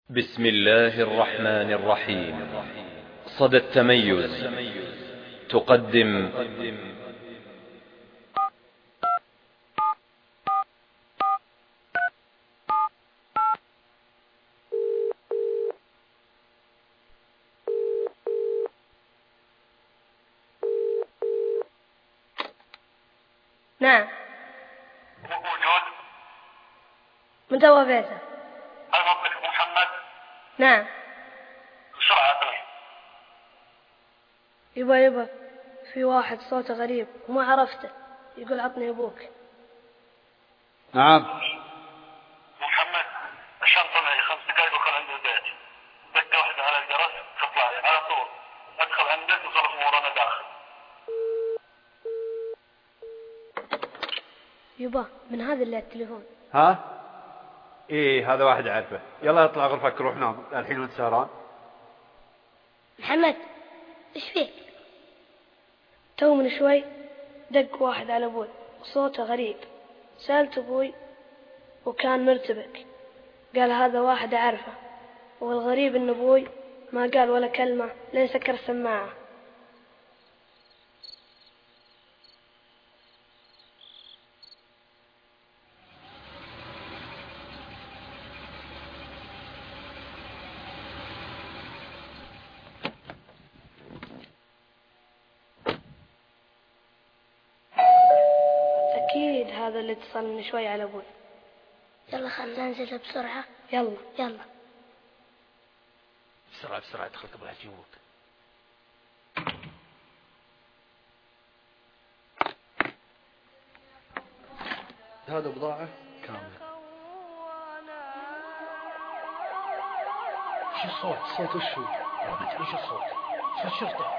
بسم الله الرحمن الرحيم. صدى التميز تقدم نعم. موجود. من توا بيته. المطلق محمد. نعم. بسرعة طيب. يبا في واحد صوته غريب وما عرفته، يقول عطني أبوك. نعم. محمد الشنطة معي 5 دقايق وخل عند البيت. دقة واحدة على الجرس تطلع لي على طول. أدخل عندك وصرف أمورنا داخل. يبا من هذا اللي على التليفون. ها؟ ايه هذا واحد اعرفه. يلا اطلع غرفك روح نام الحين وانت سهران. محمد ايش فيك؟ تو من شوي دق واحد على أبوي صوته غريب. سألت أبوي وكان مرتبك، قال هذا واحد أعرفه. والغريب إن أبوي ما قال ولا كلمة لين سكر السماعة. أكيد هذا اللي اتصل من شوي على أبوي. يلا خلنا ننزل بسرعة. يلا بسرعة ادخل قبل يجيبوك. هذا بضاعة كاملة. شو الصوت؟ صوت وشو؟ ايش الصوت؟ صوت شرطة.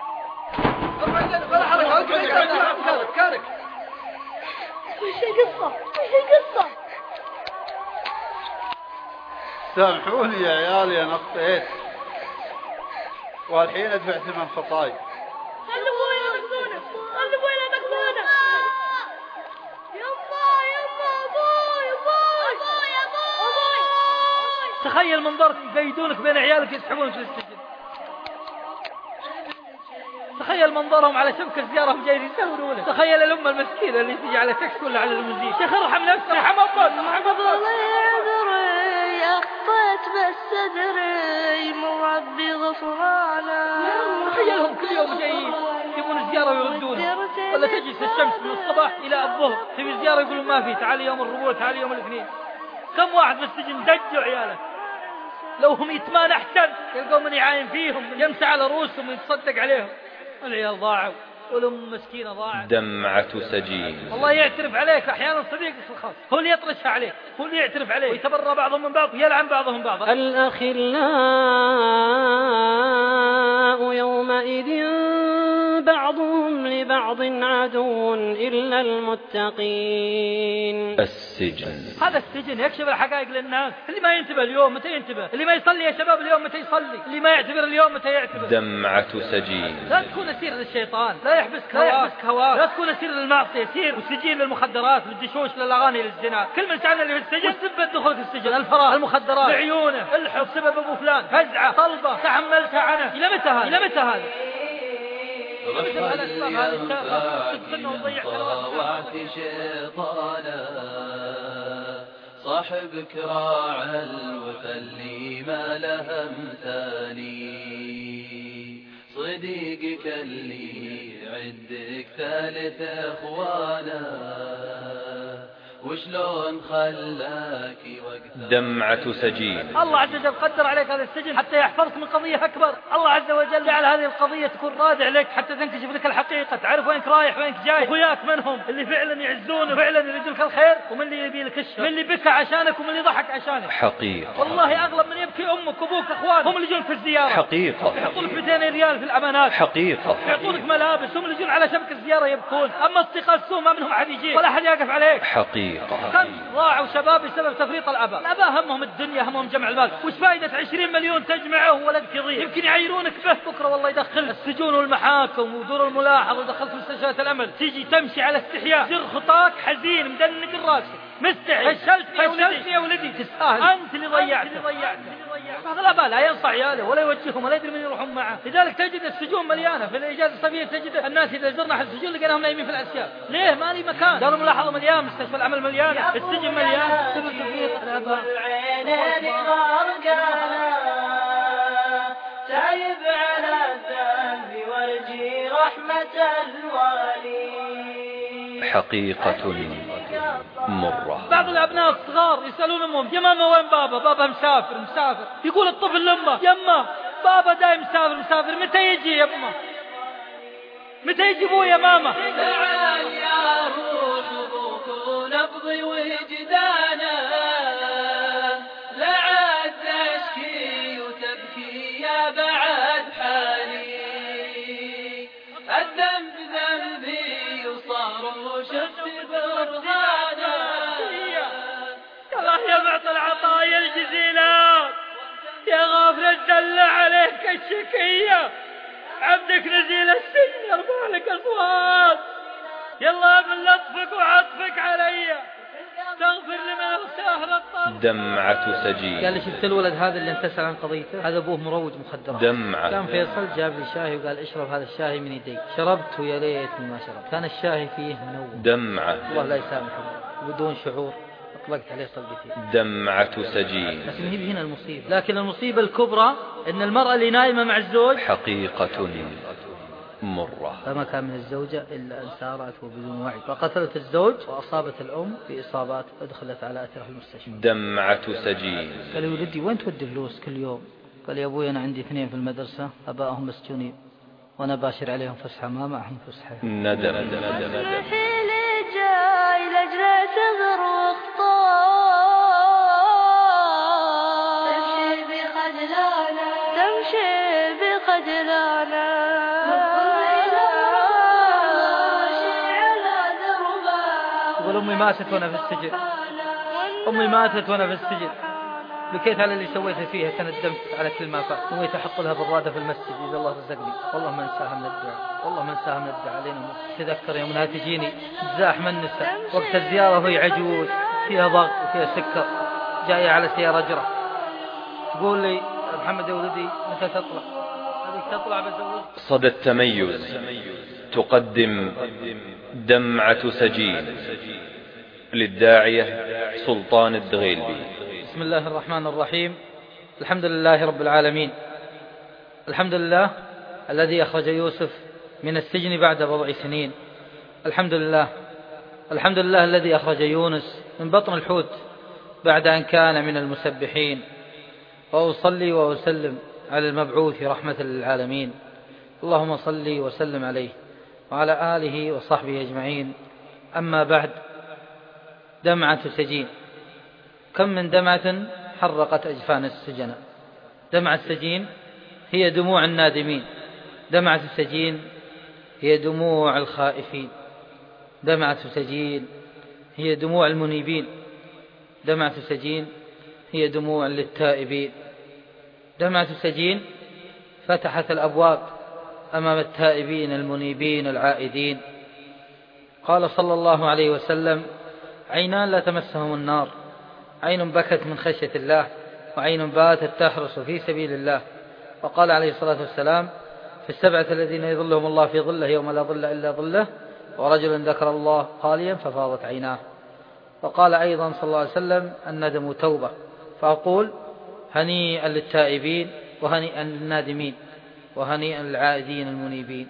كارك. وش القصة؟ سامحوني يا عيالي انا اخطيت والحين ادفع ثمن خطاي. خلوا ابويا مخزونة. أبوي. تخيل منظرك يقيدونك بين عيالك يسحبونك للسجن. تخيل منظرهم على شبكة زيارة هم جايين يسولونه. تخيل الأم المسكينة اللي تجي على تاكسي ولا على المزيد. شيخ ارحم نفسك. ارحم أمك. يا أخطيت بس أدري من ربي غفرانا. تخيلهم كل يوم جايين يبون زيارة ويردونه، ولا تجلس الشمس من الصباح إلى الظهر تبي زيارة يقولون ما في، تعالي يوم الربوع تعالي يوم الاثنين. كم واحد بالسجن دجوا عياله، لو هم يتمان أحسن يلقوا من يعاين فيهم يمسح على رؤوسهم ويتصدق عليهم. العيال ضاعوا والأم مسكينة ضاعت. دمعة سجين. الله يعترف عليك أحيانا صديقك الخاص هو اللي يطرشها عليك، هو اللي يعترف عليك ويتبرى بعضهم من بعض ويلعن بعضهم بعضا. الأخلاء يومئذ بعضهم لبعض عدو إلا المتقين. السجن. هذا السجن يكشف الحقائق للناس. اللي ما ينتبه اليوم متى ينتبه، اللي ما يصلي يا شباب اليوم متى يصلي، اللي ما يعتبر اليوم متى يعتبر. دمعة سجين. لا تكون أسير للشيطان، لا يحبسك هواك. لا تكون أسير للمعصية، سير وسجين للمخدرات للدشوش للأغاني للزنا. كل من سعنا اللي في السجن وسبب دخول في السجن، الفراغ، المخدرات، بعيونه، الحب، سبب أبو فلان، فزعة، طلبة، تحملتها عنه. إلى متى هذا؟ طوعت شيطانا صاحبك راعى الوثلي ما له مثالي. صديقك اللي عندك 3 اخوانا وشلون خلاك وقتها. دمعة سجين. الله عز وجل قدر عليك هذا السجن حتى يحفظك من قضية أكبر. الله عز وجل جعل هذه القضية تكون رادع لك حتى تنكشف لك الحقيقة، تعرف وينك رايح وينك جاي. أخوياك منهم اللي فعلا يعزونه وفعلا يريد لك الخير، ومن اللي يبي لك الشر، من اللي بكى عشانك ومن اللي ضحك عشانك. حقيقة. والله أغلب من يبكي أمك وأبوك أخوان هم اللي يجون في الزيارة. حقيقة. يحطونك 200 ريال في الأمانات. حقيقة. يعطونك ملابس هم اللي يجون على شبكة الزيارة يبكون. أما اصدقاء السوء ما منهم أحد يجي ولا أحد يقف عليك. حقيقة. ضاعوا شباب بسبب تفريط الآباء همهم الدنيا، همهم جمع المال. وش فائدة 20 مليون تجمعه ولدك يضيع؟ يمكن يعيرونك به بكرة والله يدخل السجون والمحاكم ودور الملاحظة ودخلت مستشفيات الأمل. تيجي تمشي على استحياء زر خطاك حزين مدنق الراس مستحي. فشلتني يا ولدي تستاهل، أنت اللي ضيعته. بعض الآباء لا ينصح عياله ولا يوجههم ولا يدري من يروحون معه، لذلك تجد السجون مليانة. في الإجازة الصيفية تجد الناس إذا زرنا أحد السجون لقيناهم نايمين في الأسياف. ليه؟ ما لي مكان. دار الملاحظة مليان، مستشفى العمل مليان، السجن مليان. سبب تفريط الآباء. تعب على الذنب وارجي رحمة الوالي. حقيقة مرة. بعض الأبناء الصغار يسألون أمهم يا ماما وين بابا؟ بابا مسافر. يقول الطفل لأمه يما بابا دايم مسافر متى يجي يا أمه؟ متى يجي أبوه يا ماما؟ تعال يا روح ضوك نبضي وجدانا، لعاد تشكي وتبكي يا بعد حالي، الذنب ذنبي وصار وشفت برهانا. يا معطي العطايا الجزيلات، يا غافل الدل عليك الشكية، عبدك نزيل السن يرفع لك أصوات. يلا من لطفك وعطفك علي تغفر لمن اغتاه الطرف. دمعة سجين. قال لي شفت الولد هذا اللي انت تسأل عن قضيته؟ هذا أبوه مروج مخدرات. دمعة. كان فيصل جاب لي شاهي وقال اشرب هذا الشاهي من يدي، شربت ويا ليت ما شربت، كان الشاهي فيه منوم. دمعة. الله لا يسامحه، بدون شعور أطلقت عليه صلبتي. دمعة سجين. لكن هي هنا المصيبة، لكن المصيبة الكبرى إن المرأة اللي نايمة مع الزوج حقيقة مرة. فما كان من الزوجة إلا أن سارت وبدون وعي فقتلت الزوج وأصابت الأم بإصابات أدخلت على أثرها المستشفى. دمعة سجين. قال لي ولدي وين تودي فلوس كل يوم؟ قال يا أبوي أنا عندي 2 في المدرسة أبائهم مسجونين وأنا باشر عليهم فسحة ما معهم فسحة. ندم. جاي لجنة صغر تمشي بخجلانا يقول أمي ماتت وأنا في السجن، أمي ماتت وأنا في السجن، بكيت على اللي سويته فيها، تندمت على كل ما فات، نويت أحط لها برادة في المسجد إذا الله رزقني، والله ما انساها من الدعاء، والله ما انساها من الدعاء علينا. تذكر يوم تجيني تزاحم النساء وقت الزيارة وهي عجوز فيها ضغط وفيها سكر، جاية على سيارة جرة، تقول لي محمد يا ولدي متى تطلع؟ هذيك تطلع بزوج. صدى التميز تقدم دمعة سجين للداعية سلطان الدغيلبي. بسم الله الرحمن الرحيم. الحمد لله رب العالمين، الحمد لله الذي أخرج يوسف من السجن بعد 4 سنين، الحمد لله الذي أخرج يونس من بطن الحوت بعد أن كان من المسبحين، وأصلي وأسلم على المبعوث رحمة للعالمين، اللهم صل وسلم عليه وعلى آله وصحبه أجمعين. أما بعد، دمعة سجين. كم من دمعة حرقت أجفان السجناء. دمعة السجين هي دموع النادمين، دمعة السجين هي دموع الخائفين، دمعة السجين هي دموع المنيبين، دمعة السجين هي دموع للتائبين. دمعة السجين فتحت الأبواب أمام التائبين المنيبين العائدين. قال صلى الله عليه وسلم: عينان لا تمسهم النار، عين بكت من خشية الله، وعين باتت تحرس في سبيل الله. وقال عليه الصلاة والسلام: في 7 الذين يظلهم الله في ظله يوم لا ظل إلا ظله، ورجل ذكر الله خاليا ففاضت عيناه. وقال أيضا صلى الله عليه وسلم: الندم توبة. فأقول: هنيئا للتائبين وهنيئا للنادمين وهنيئا للعائدين المنيبين.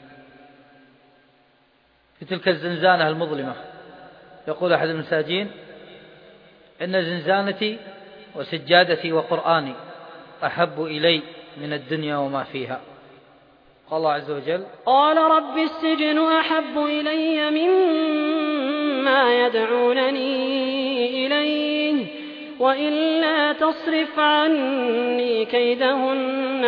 في تلك الزنزانة المظلمة يقول أحد المساجين: إن زنزانتي وسجادتي وقرآني أحب إلي من الدنيا وما فيها. قال الله عز وجل: قال رب السجن أحب إلي مما يدعونني إليه وإلا تصرف عني كيدهن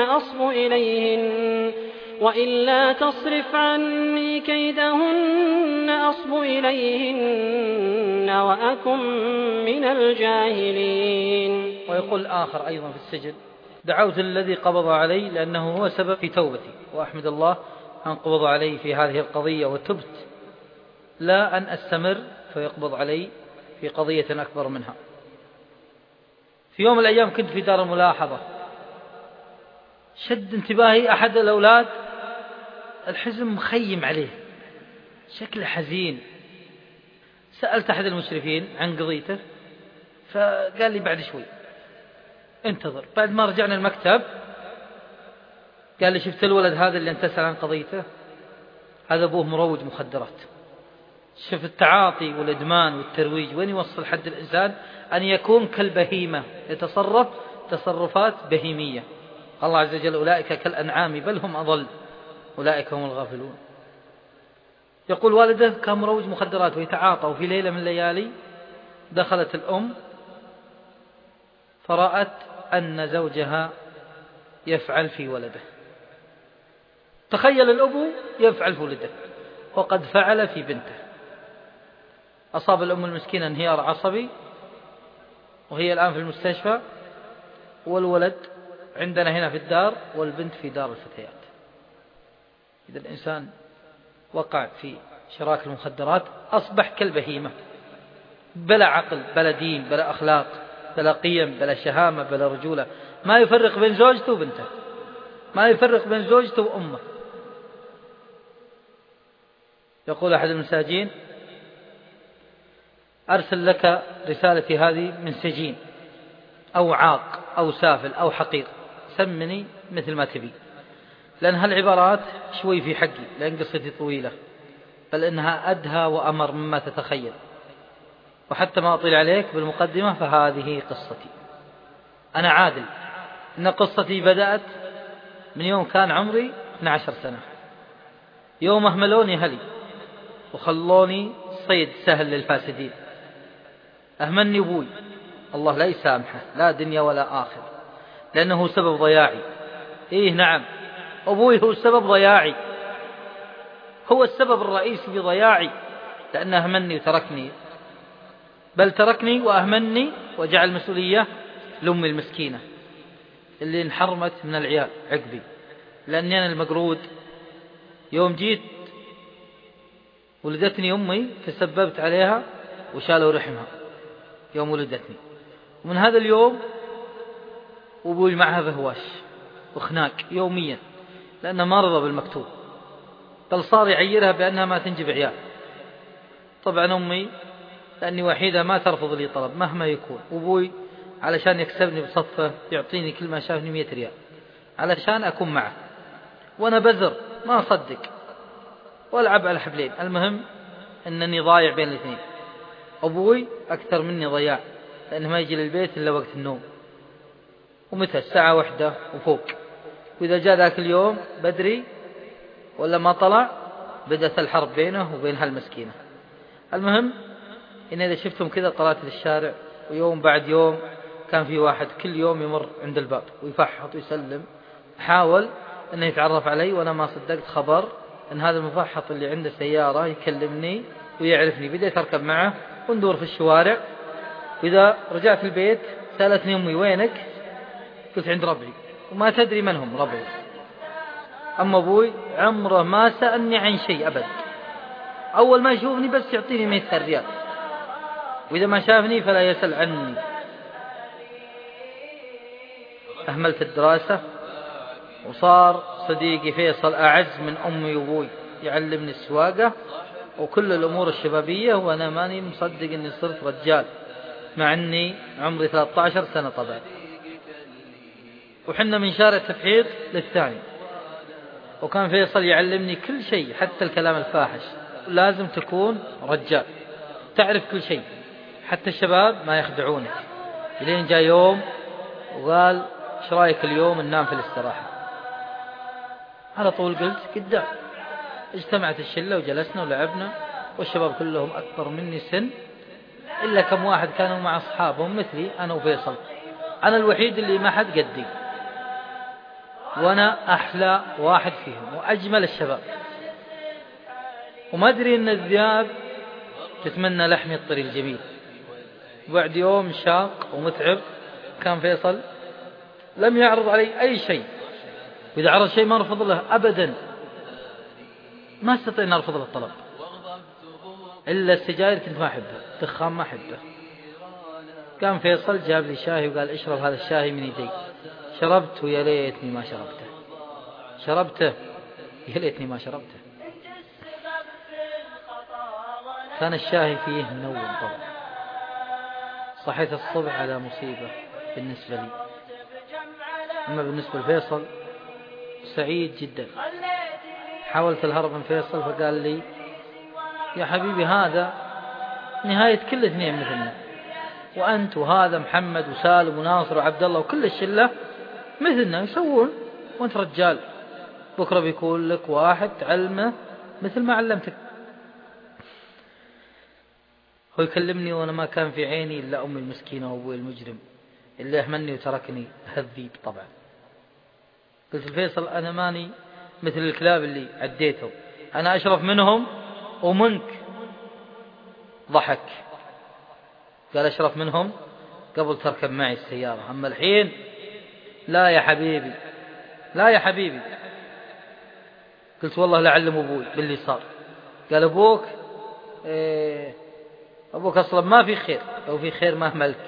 أصب إليهن وأكن من الجاهلين. ويقول آخر أيضا في السجن: دعوت الذي قبض علي لأنه هو سبب في توبتي، وأحمد الله أن قبض علي في هذه القضية وتبت، لا أن أستمر فيقبض علي في قضية أكبر منها. في يوم من الأيام كنت في دار الملاحظة شد انتباهي أحد الأولاد، الحزن مخيم عليه، شكله حزين. سألت أحد المشرفين عن قضيته فقال لي بعد شوي انتظر. بعد ما رجعنا المكتب قال لي شفت الولد هذا اللي انت تسأل عن قضيته؟ هذا أبوه مروج مخدرات. شوف التعاطي والإدمان والترويج وين يوصل حد الإنسان، أن يكون كالبهيمة يتصرف تصرفات بهيمية. الله عز وجل أولئك كالأنعام بل هم أضل أولئك هم الغافلون. يقول والده كان مروج مخدرات ويتعاطى، وفي ليلة من الليالي دخلت الأم فرأت أن زوجها يفعل في ولده. تخيل الأب يفعل في ولده وقد فعل في بنته. أصاب الأم المسكينة انهيار عصبي وهي الآن في المستشفى، والولد عندنا هنا في الدار والبنت في دار الفتيات. إذا الإنسان وقع في شراك المخدرات أصبح كالبهيمة، بلا عقل بلا دين بلا أخلاق بلا قيم بلا شهامة بلا رجولة، ما يفرق بين زوجته وبنته، ما يفرق بين زوجته وأمه. يقول أحد المساجين أرسل لك رسالتي هذه من سجين أو عاق أو سافل أو حقير، سمني مثل ما تبي، لأن هالعبارات شوي في حقي، لأن قصتي طويلة، بل إنها أدهى وأمر مما تتخيل. وحتى ما أطيل عليك بالمقدمة فهذه قصتي. أنا عادل، إن قصتي بدأت من يوم كان عمري 12 سنة، يوم أهملوني أهلي وخلوني صيد سهل للفاسدين. أهملني أبوي، الله لا يسامحه لا دنيا ولا آخر، لأنه سبب ضياعي. إيه نعم، أبوي هو سبب ضياعي، هو السبب الرئيسي في ضياعي، لأنه أهملني وتركني، بل تركني وأهملني وجعل مسؤولية لأمي المسكينة اللي انحرمت من العيال عقبي، لأني أنا المقرود. يوم جيت ولدتني أمي تسببت عليها وشالوا رحمها يوم ولدتني، ومن هذا اليوم أبوي معها فهواش وخناق يوميا، لأنه ما رضى بالمكتوب، بل صار يعيرها بأنها ما تنجب عيال. طبعا أمي لأني وحيدة ما ترفض لي طلب مهما يكون، وأبوي علشان يكسبني بصفه يعطيني كل ما شافني 100 ريال علشان أكون معه، وأنا بزر ما أصدق وألعب على حبلين. المهم أنني ضايع بين الاثنين. أبوي أكثر مني ضياع، لأنه ما يجي للبيت إلا وقت النوم، ومتى الساعة 1 وفوق، وإذا جاء ذاك اليوم بدري ولا ما طلع بدأت الحرب بينه وبين هالمسكينة. المهم إن إذا شفتهم كذا طلعت للشارع، ويوم بعد يوم كان في واحد كل يوم يمر عند الباب ويفحط ويسلم، حاول أنه يتعرف علي، وأنا ما صدقت خبر أن هذا المفحط اللي عنده سيارة يكلمني ويعرفني. بديت أركب معه وندور في الشوارع، وإذا رجعت البيت سألتني أمي وينك؟ قلت عند ربعي، وما تدري من هم ربعي. أما أبوي عمره ما سألني عن شيء أبد، أول ما يشوفني بس يعطيني 100 ريال، وإذا ما شافني فلا يسأل عني. أهملت الدراسة، وصار صديقي فيصل أعز من أمي وأبوي، يعلمني السواقة وكل الأمور الشبابية، وأنا ماني مصدق أني صرت رجال مع أني عمري 13 سنة طبعا. وحنا من شارع تفحيط للثاني، وكان فيصل يعلمني كل شيء حتى الكلام الفاحش، لازم تكون رجال تعرف كل شيء، حتى الشباب ما يخدعونك. لين جاء يوم وقال ايش رايك اليوم ننام في الاستراحة؟ على طول قلت قدام. اجتمعت الشلة وجلسنا ولعبنا، والشباب كلهم أكبر مني سن، إلا كم واحد كانوا مع أصحابهم مثلي أنا وفيصل. أنا الوحيد اللي ما حد قدي، وأنا أحلى واحد فيهم وأجمل الشباب، وما أدري أن الذئاب تتمنى لحمي الطري الجميل. وبعد يوم شاق ومتعب كان فيصل لم يعرض علي أي شيء، وإذا عرض شيء ما رفض له أبدا، ما استطيع أن أرفض له الطلب، إلا السجاير كنت ما أحبها، الدخان ما أحبه. كان فيصل جاب لي شاهي وقال اشرب هذا الشاهي من يدي، شربت ويا ليتني ما شربته، شربته يا ليتني ما شربته. كان الشاهي فيه منوم طبعا. صحيت الصبح على مصيبة بالنسبة لي. أما بالنسبة لفيصل سعيد جدا. حاولت الهرب من فيصل فقال لي يا حبيبي هذا نهاية كل اثنين مثلنا، وأنت وهذا محمد وسالم وناصر وعبد الله وكل الشلة مثلنا يسوون، وأنت رجال بكرة بيكون لك واحد تعلمه مثل ما علمتك. هو يكلمني وأنا ما كان في عيني إلا أمي المسكينة وأبوي المجرم اللي أهملني وتركني هذيب. طبعا قلت الفيصل أنا ماني مثل الكلاب اللي عديته، أنا أشرف منهم ومنك. ضحك قال أشرف منهم قبل تركب معي السيارة، أما الحين لا يا حبيبي، لا يا حبيبي. قلت والله لعلم أبوي باللي صار. قال أبوك أبوك أصلا ما في خير، لو في خير ما أهملك.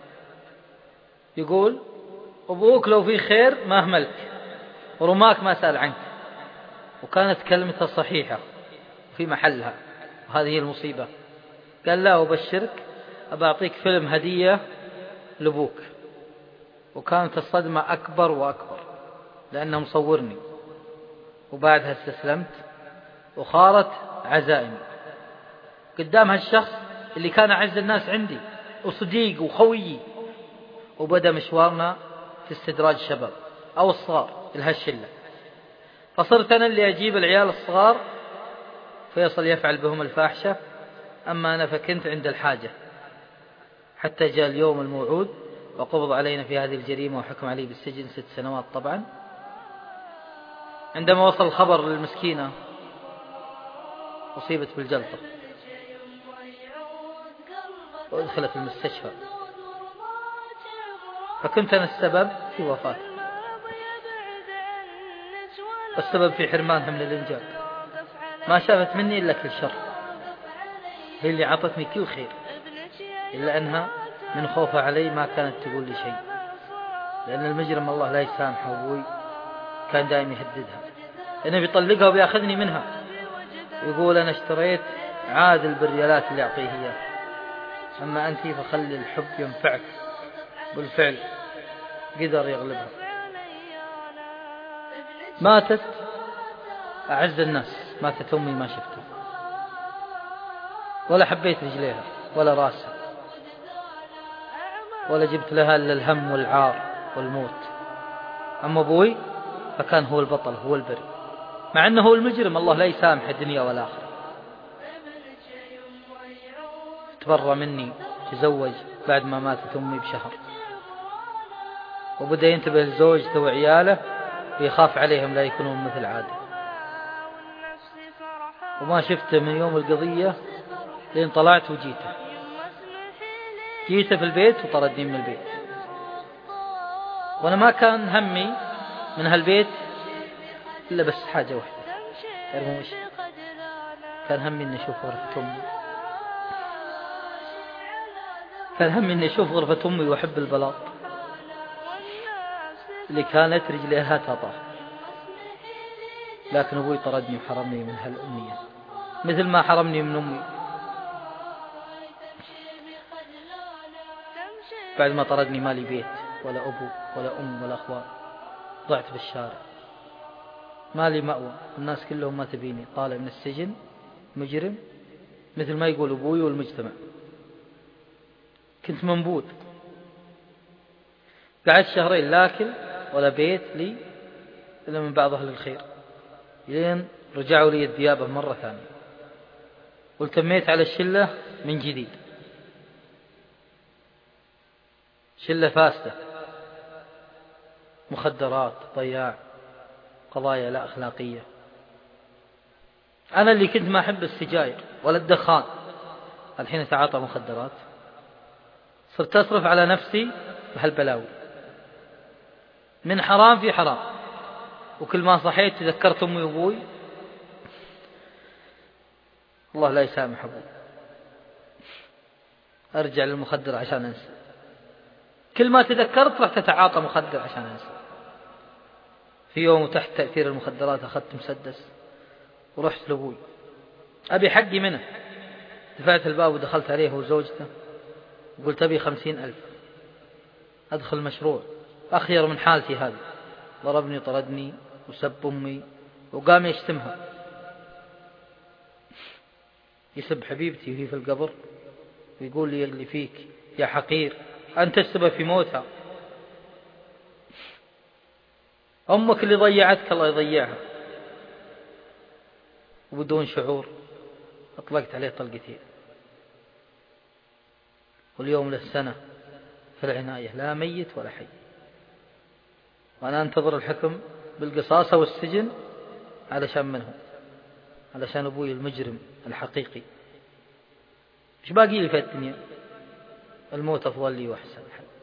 يقول أبوك لو في خير ما أهملك ورماك ما سأل عنك. وكانت كلمته صحيحة في محلها، وهذه هي المصيبة. قال لا أبشرك أبعطيك فيلم هدية لأبوك. وكانت الصدمة أكبر وأكبر لأنه مصورني. وبعدها استسلمت وخارت عزائمي قدام هالشخص اللي كان أعز الناس عندي وصديق وخويي. وبدأ مشوارنا في استدراج الشباب أو الصغار لهالشلة. فصرت أنا اللي أجيب العيال الصغار، فيصل يفعل بهم الفاحشة، أما أنا فكنت عند الحاجة. حتى جاء اليوم الموعود وقبض علينا في هذه الجريمة وحكم علي بالسجن 6 سنوات. طبعا عندما وصل الخبر للمسكينة أصيبت بالجلطة وأدخلت المستشفى، فكنت أنا السبب في وفاته، والسبب في حرمانها من الإنجاب. ما شافت مني إلا كل شر، هي اللي عطتني كل خير، إلا أنها من خوفها علي ما كانت تقول لي شيء، لأن المجرم الله لا يسامحه أبوي كان دائما يهددها لأنه بيطلقها وبيأخذني منها. يقول أنا اشتريت عادل بالريالات اللي أعطيه إياه، أما أنت فخلي الحب ينفعك. بالفعل قدر يغلبها. ماتت أعز الناس، ماتت أمي ما شفتها ولا حبيت رجليها ولا راسها ولا جبت لها إلا الهم والعار والموت. أما أبوي فكان هو البطل، هو البري، مع أنه هو المجرم الله لا يسامح الدنيا والآخرة. تبرى مني، تزوج بعد ما ماتت أمي بشهر، وبدأ ينتبه لزوجته وعياله ويخاف عليهم لا يكونون مثل عادة. وما شفته من يوم القضية لين طلعت وجيته في البيت وطردني من البيت. وأنا ما كان همي من هالبيت إلا بس حاجة واحدة، تعرفون وش؟ كان همي إني أشوف غرفة أمي، كان همي إني أشوف غرفة أمي وأحب البلاط اللي كانت رجليها تطاح. لكن أبوي طردني وحرمني من هالأمنية مثل ما حرمني من أمي. بعد ما طردني ما لي بيت ولا أبو ولا أم ولا أخوان، ضعت بالشارع، ما لي مأوى، الناس كلهم ما تبيني، طالع من السجن مجرم مثل ما يقول أبوي والمجتمع. كنت منبوذ، قعدت 2 شهرين لا أكل ولا بيت لي إلا من بعض أهل الخير، لين رجعوا لي الديابة مرة ثانية، والتميت على الشلة من جديد. شلة فاسدة، مخدرات، ضياع، قضايا لا أخلاقية. أنا اللي كنت ما أحب السجاير ولا الدخان، الحين أتعاطى مخدرات، صرت أصرف على نفسي بهالبلاوي، من حرام في حرام. وكل ما صحيت تذكرت أمي وأبوي، الله لا يسامح أبوي، أرجع للمخدر عشان أنسى. كل ما تذكرت راح تتعاطى مخدر عشان أنسى. في يوم تحت تأثير المخدرات أخذت مسدس ورحت لأبوي أبي حقي منه. دفعت الباب ودخلت عليه وزوجته وقلت أبي 50,000 أدخل مشروع أخير من حالتي هذه. ضربني طردني وسب أمي وقام يشتمها، يسب حبيبتي وهي في القبر ويقول لي اللي فيك يا حقير أنت السبب في موتها. أمك اللي ضيعتك الله يضيعها. وبدون شعور أطلقت عليه طلقتين، واليوم له سنة في العناية لا ميت ولا حي. وأنا أنتظر الحكم بالقصاصة والسجن علشان منهم، علشان أبوي المجرم الحقيقي. إيش باقي لي في الدنيا؟ الموت أفضل لي وأحسن.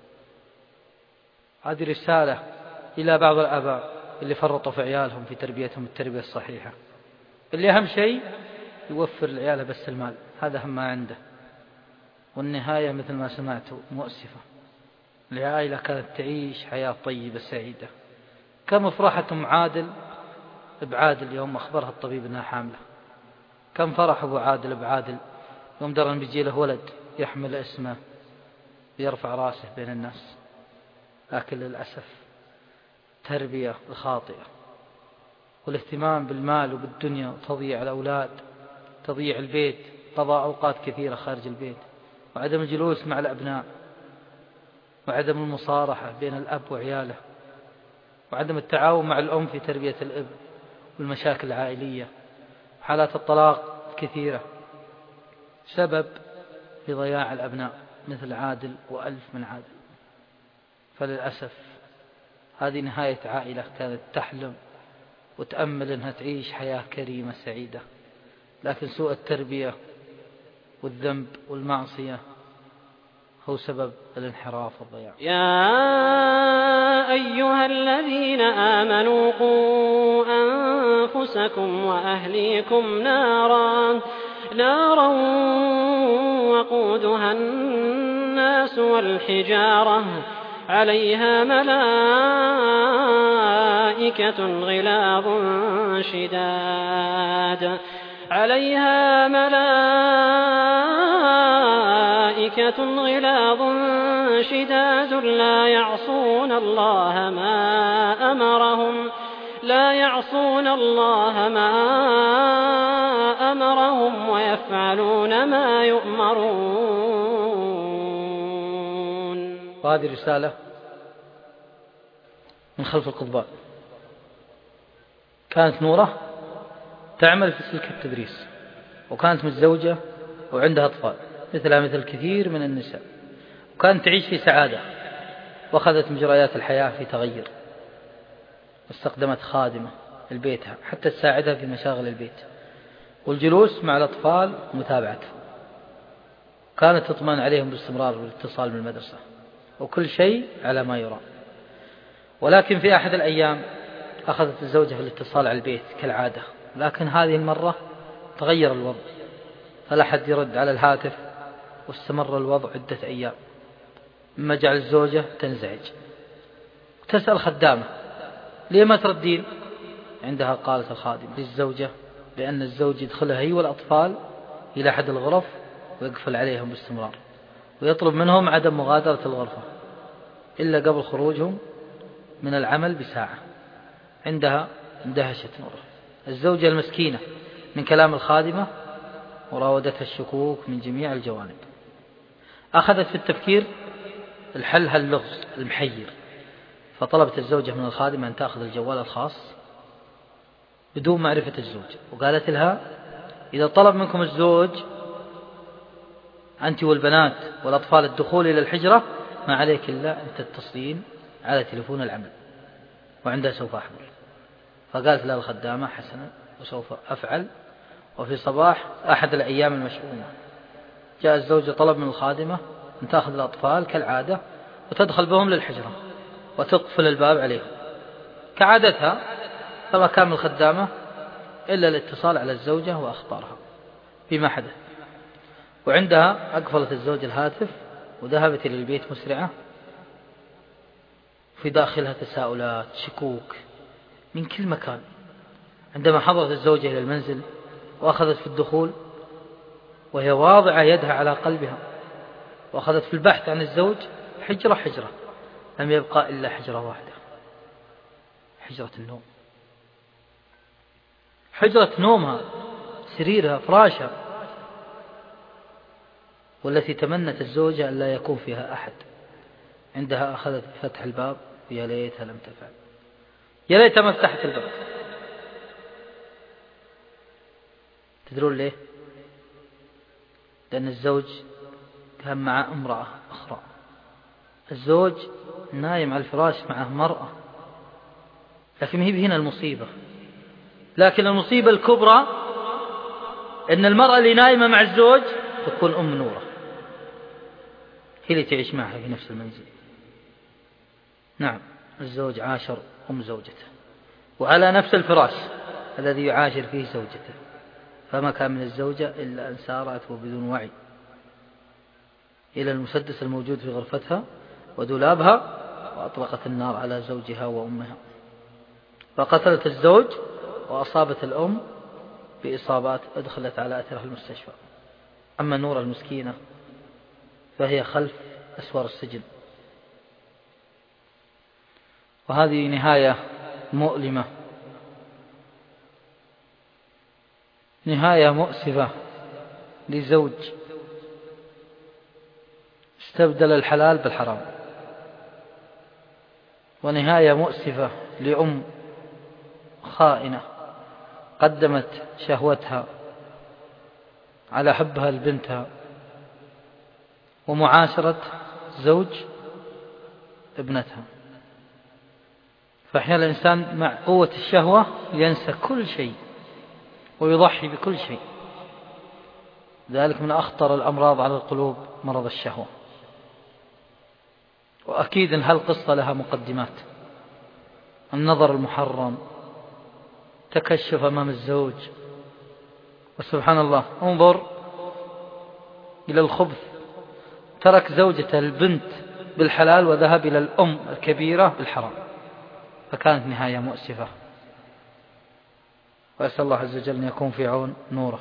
هذه رسالة إلى بعض الآباء اللي فرطوا في عيالهم في تربيتهم التربية الصحيحة. اللي أهم شيء يوفر لعياله بس المال، هذا أهم ما عنده. والنهاية مثل ما سمعتوا مؤسفة. العائلة كانت تعيش حياة طيبة سعيدة. كم فرحت أم عادل بعادل يوم أخبرها الطبيب أنها حاملة. كم فرح أبو عادل بعادل يوم درى أن بيجي له ولد يحمل اسمه ويرفع راسه بين الناس. لكن للأسف التربية الخاطئة والاهتمام بالمال وبالدنيا وتضييع الأولاد، تضييع البيت، قضاء أوقات كثيرة خارج البيت، وعدم الجلوس مع الأبناء، وعدم المصارحة بين الأب وعياله، وعدم التعاون مع الأم في تربية الابن، والمشاكل العائلية، حالات الطلاق كثيرة سبب في ضياع الأبناء مثل عادل وألف من عادل. فللأسف هذه نهاية عائلة كانت تحلم وتأمل أنها تعيش حياة كريمة سعيدة، لكن سوء التربية والذنب والمعصية هو سبب الانحراف والضياع. يا أيها الذين آمنوا قوا أنفسكم وأهليكم نارا وقودها الناس والحجارة عليها ملائكة غلاظ شداد لا يعصون الله ما أمرهم ويفعلون ما يؤمرون. وهذه رسالة من خلف القضبان. كانت نورة تعمل في سلك التدريس، وكانت متزوجة وعندها أطفال مثل كثير من النساء، وكانت تعيش في سعادة، وأخذت مجريات الحياة في تغير، واستخدمت خادمة لبيتها حتى تساعدها في مشاغل البيت والجلوس مع الأطفال ومتابعتهم. كانت تطمئن عليهم باستمرار بالاتصال بالمدرسة، وكل شيء على ما يرام. ولكن في أحد الأيام أخذت الزوجة في الاتصال على البيت كالعادة، لكن هذه المرة تغير الوضع، فلا أحد يرد على الهاتف، واستمر الوضع عدة أيام، مما جعل الزوجة تنزعج وتسأل خدامة ليه ما تردين؟ عندها قالت الخادمة للزوجة بأن الزوج يدخلها هي والأطفال إلى أحد الغرف ويقفل عليهم باستمرار، ويطلب منهم عدم مغادرة الغرفة إلا قبل خروجهم من العمل بساعة. عندها اندهشت نورة الزوجة المسكينة من كلام الخادمة، وراودتها الشكوك من جميع الجوانب. أخذت في التفكير الحل هاللغز المحير، فطلبت الزوجة من الخادمة أن تأخذ الجوال الخاص بدون معرفة الزوج، وقالت لها إذا طلب منكم الزوج أنت والبنات والأطفال الدخول إلى الحجرة ما عليك إلا أن تتصلين على تليفون العمل، وعندها سوف أحضر. فقالت لها الخدامة حسنا وسوف أفعل. وفي صباح أحد الأيام المشؤومة جاء الزوج طلب من الخادمة أن تأخذ الأطفال كالعادة وتدخل بهم للحجرة وتقفل الباب عليهم كعادتها، فما كان من الخدامة إلا الاتصال على الزوجة وأخبارها بما حدث. وعندها أقفلت الزوج الهاتف وذهبت إلى البيت مسرعة في داخلها تساؤلات، شكوك من كل مكان. عندما حضرت الزوجة إلى المنزل وأخذت في الدخول وهي واضعة يدها على قلبها، وأخذت في البحث عن الزوج حجرة حجرة، لم يبقى إلا حجرة واحدة، حجرة النوم. حجرة نومها، سريرها، فراشها، والتي تمنت الزوجة أن لا يكون فيها أحد. عندها أخذت بفتح الباب، ويا ليتها لم تفعل، يا ليتها ما فتحت الباب. تدرون ليه؟ لأن الزوج كان مع امرأة أخرى. الزوج نايم على الفراش معه مرأة، لكن هي هنا المصيبة. لكن المصيبة الكبرى أن المرأة اللي نايمة مع الزوج تكون أم نورة، هي اللي تعيش معها في نفس المنزل. نعم، الزوج عاشر أم زوجته وعلى نفس الفراش الذي يعاشر فيه زوجته، فما كان من الزوجة إلا أن سارت وبدون وعي إلى المسدس الموجود في غرفتها ودولابها، وأطلقت النار على زوجها وأمها، فقتلت الزوج وأصابت الأم بإصابات أدخلت على أثرها المستشفى. أما نور المسكينة فهي خلف أسوار السجن. وهذه نهاية مؤلمة، نهاية مؤسفة لزوج استبدل الحلال بالحرام، ونهاية مؤسفة لأم خائنة قدمت شهوتها على حبها لبنتها ومعاشرة زوج ابنتها. فأحيانا الإنسان مع قوة الشهوة ينسى كل شيء ويضحي بكل شيء. ذلك من أخطر الأمراض على القلوب مرض الشهوة. وأكيد أن هالقصة لها مقدمات: النظر المحرم، تكشف أمام الزوج، وسبحان الله انظر إلى الخبث، ترك زوجته البنت بالحلال وذهب إلى الأم الكبيرة بالحرام، فكانت نهاية مؤسفة. وأسأل الله عز وجل أن يكون في عون نوره.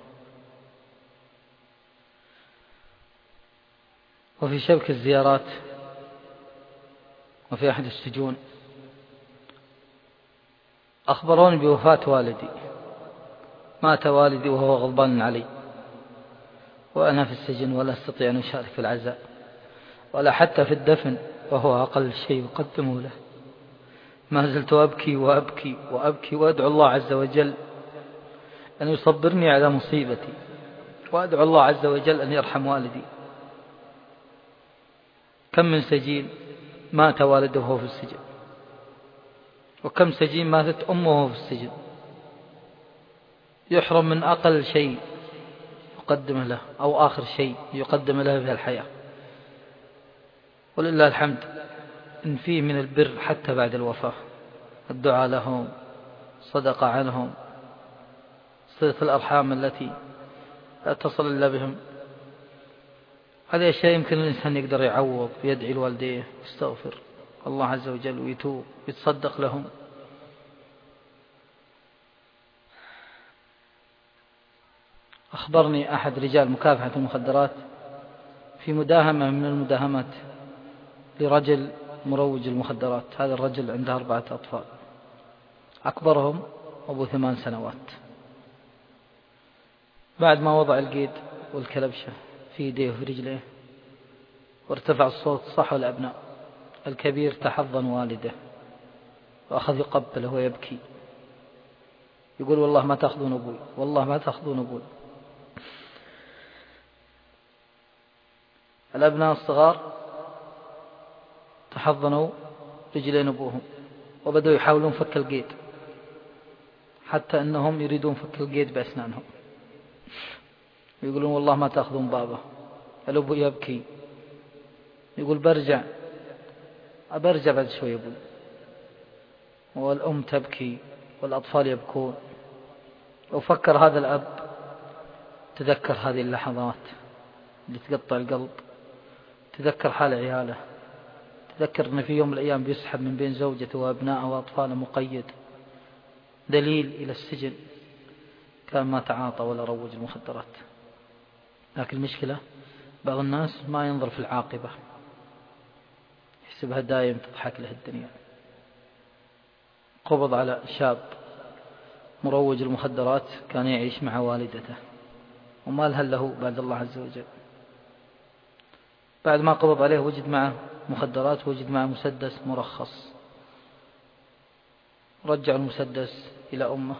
وفي شبك الزيارات وفي أحد السجون أخبروني بوفاة والدي. مات والدي وهو غضبان علي، وأنا في السجن ولا أستطيع أن أشارك في العزاء ولا حتى في الدفن، وهو أقل شيء يقدمه له. ما زلت أبكي وأبكي وأبكي وأدعو الله عز وجل أن يصبرني على مصيبتي، وأدعو الله عز وجل أن يرحم والدي. كم من سجين مات والده وهو في السجن، وكم سجين ماتت أمه وهو في السجن، يحرم من أقل شيء يقدم له أو آخر شيء يقدم له في الحياة. ولله الحمد إن فيه من البر حتى بعد الوفاة، الدعاء لهم، صدقة عنهم، صلة الأرحام التي لا تصل إلا بهم. هذه أشياء يمكن الإنسان يقدر يعوض، يدعي لوالديه، يستغفر الله عز وجل ويتوب ويتصدق لهم. أخبرني أحد رجال مكافحة المخدرات في مداهمة من المداهمات لرجل مروج المخدرات. هذا الرجل عنده 4 أطفال، أكبرهم أبو 8 سنوات. بعد ما وضع القيد والكلبشة في يديه وفي رجليه وارتفع الصوت صحوا الأبناء، الكبير تحضن والده وأخذ يقبله ويبكي، يقول والله ما تأخذون أبوي، والله ما تأخذون أبوي. الأبناء الصغار تحضنوا رجلين أبوهم وبدأوا يحاولون فك القيد، حتى أنهم يريدون فك القيد بأسنانهم، يقولون والله ما تأخذون بابا. الأبو يبكي يقول برجع بعد شوي أبوي، والأم تبكي والأطفال يبكون. وفكر هذا الأب، تذكر هذه اللحظات اللي تقطع القلب، تذكر حال عياله، ذكر أن في يوم من الأيام بيسحب من بين زوجته وأبنائه وأطفاله مقيد، دليل إلى السجن. كان ما تعاطى ولا روج المخدرات. لكن المشكلة بعض الناس ما ينظر في العاقبة، يحسبها دايم تضحك له الدنيا. قبض على شاب مروج المخدرات كان يعيش مع والدته، وما لهل له بعد الله عز وجل. بعد ما قبض عليه وجد معه مخدرات، وجد معه مسدس مرخص. رجع المسدس إلى أمه.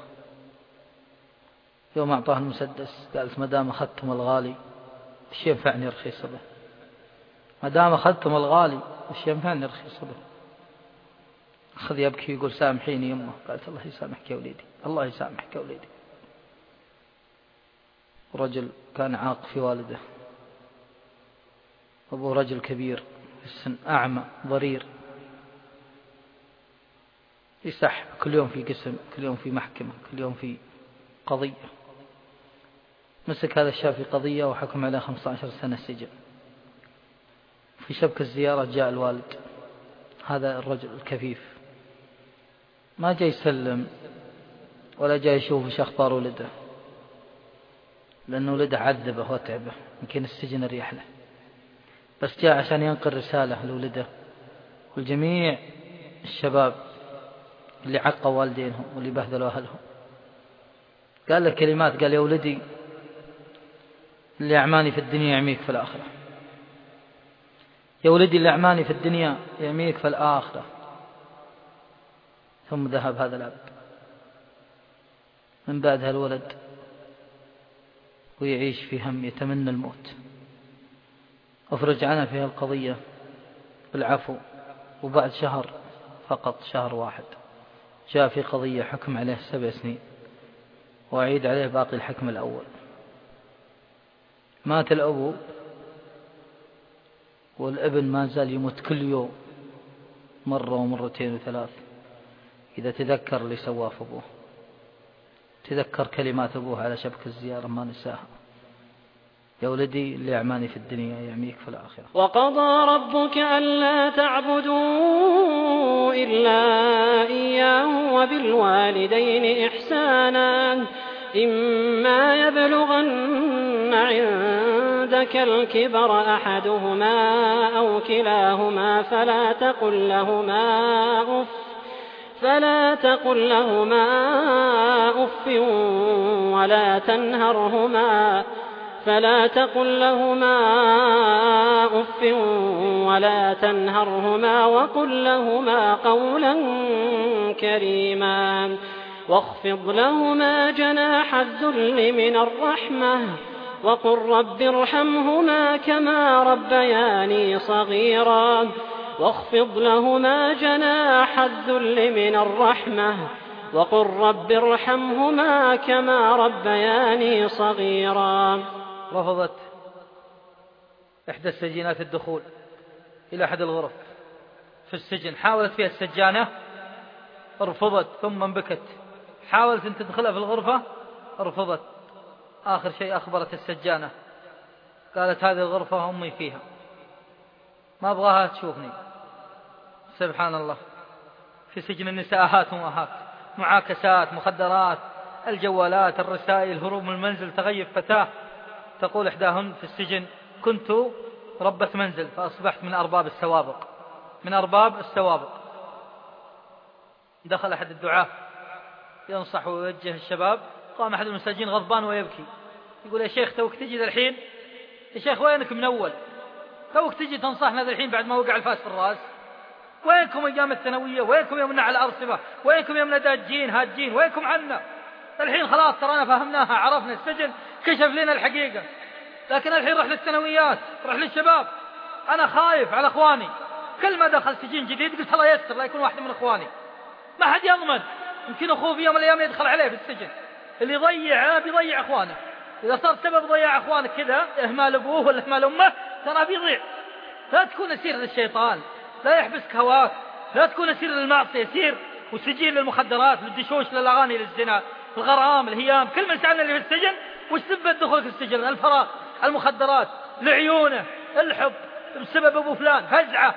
يوم أعطاه المسدس قالت: ما دام أخذتم الغالي وش ينفعني رخيص به؟ ما دام أخذتم الغالي وش ينفعني رخيص به؟ أخذ يبكي يقول: سامحيني يمه. قالت: الله يسامحك يا وليدي، الله يسامحك يا وليدي. رجل كان عاق في والده، أبوه رجل كبير في السن، أعمى ضرير، يسح كل يوم في قسم، كل يوم في محكمة، كل يوم في قضية. مسك هذا الشاب في قضية وحكم عليه 15 سنة سجن. في شبكة الزيارة جاء الوالد، هذا الرجل الكفيف، ما جاء يسلم ولا جاء يشوف ايش أخبار ولده، لأنه ولده عذبه وتعبه، يمكن السجن أريح له، بس جاء عشان ينقل رسالة لولده والجميع الشباب اللي عقوا والدينهم واللي بهذلوا أهلهم. قال له كلمات، قال: يا ولدي، اللي أعماني في الدنيا يعميك في الآخرة. يا ولدي، اللي أعماني في الدنيا يعميك في الآخرة. ثم ذهب هذا الأب. من بعدها الولد ويعيش في هم، يتمنى الموت. أفرج عنه في القضية بالعفو، وبعد شهر فقط، شهر واحد، جاء في قضية حكم عليه 7 سنين، وأعيد عليه باقي الحكم الأول. مات الأبو والابن ما زال يموت كل يوم مرة ومرتين وثلاث. إذا تذكر اللي سواه في أبوه، تذكر كلمات أبوه على شبكة الزيارة ما نساها: يا ولدي، اللي أعماني في الدنيا يعميك في الآخرة. وقضى ربك ألا تعبدوا إلا إياه وبالوالدين إحسانا إما يبلغن عندك الكبر أحدهما أو كلاهما فلا تقل لهما أف ولا تنهرهما وقل لهما قولا كريما واخفض لهما جناح الذل من الرحمة وقل رب ارحمهما كما ربياني صغيرا واخفض لهما جناح الذل من الرحمة وقل رب ارحمهما كما ربياني صغيرا. رفضت إحدى السجينات الدخول إلى أحد الغرف في السجن، حاولت فيها السجانة، رفضت، ثم انبكت. حاولت أن تدخلها في الغرفة، رفضت. آخر شيء أخبرت السجانة، قالت: هذه الغرفة أمي فيها، ما أبغاها تشوفني. سبحان الله، في سجن النساء آهات وآهات، معاكسات، مخدرات، الجوالات، الرسائل، هروب من المنزل، تغيب فتاة. تقول إحداهن في السجن: كنت ربة منزل فأصبحت من أرباب السوابق. دخل أحد الدعاة ينصح ويوجه الشباب، قام أحد المساجين غضبان ويبكي، يقول: يا شيخ توك تجي الحين؟ يا شيخ وينك من أول؟ توك تجي تنصحنا الحين بعد ما وقع الفاس في الرأس؟ وينكم أيام الثانوية؟ وينكم يومنا على الأرصفة؟ وينكم يومنا داجين هاجين؟ وينكم عنا؟ الحين خلاص ترانا فهمناها، عرفنا، السجن كشف لنا الحقيقة، لكن الحين رح للثانويات، رح للشباب. أنا خايف على أخواني، كل ما دخل سجين جديد قلت الله يسر لا يكون واحد من أخواني، ما حد يضمن، يمكن أخوه في يوم من الأيام يدخل عليه في السجن. اللي يضيع بيضيع أخوانه، إذا صار سبب ضياع أخوانك كذا، إهمال أبوه ولا إهمال أمه، ترى بيضيع. لا تكون أسير للشيطان، لا يحبسك هواك، لا تكون أسير للمعصية، سير وسجين للمخدرات، للدشوش، للأغاني، للزنا، الغرام، الهيام. كل من سألنا اللي في السجن وش سبب دخولك السجن؟ الفراغ، المخدرات، لعيونه، الحب بسبب أبو فلان، فزعة،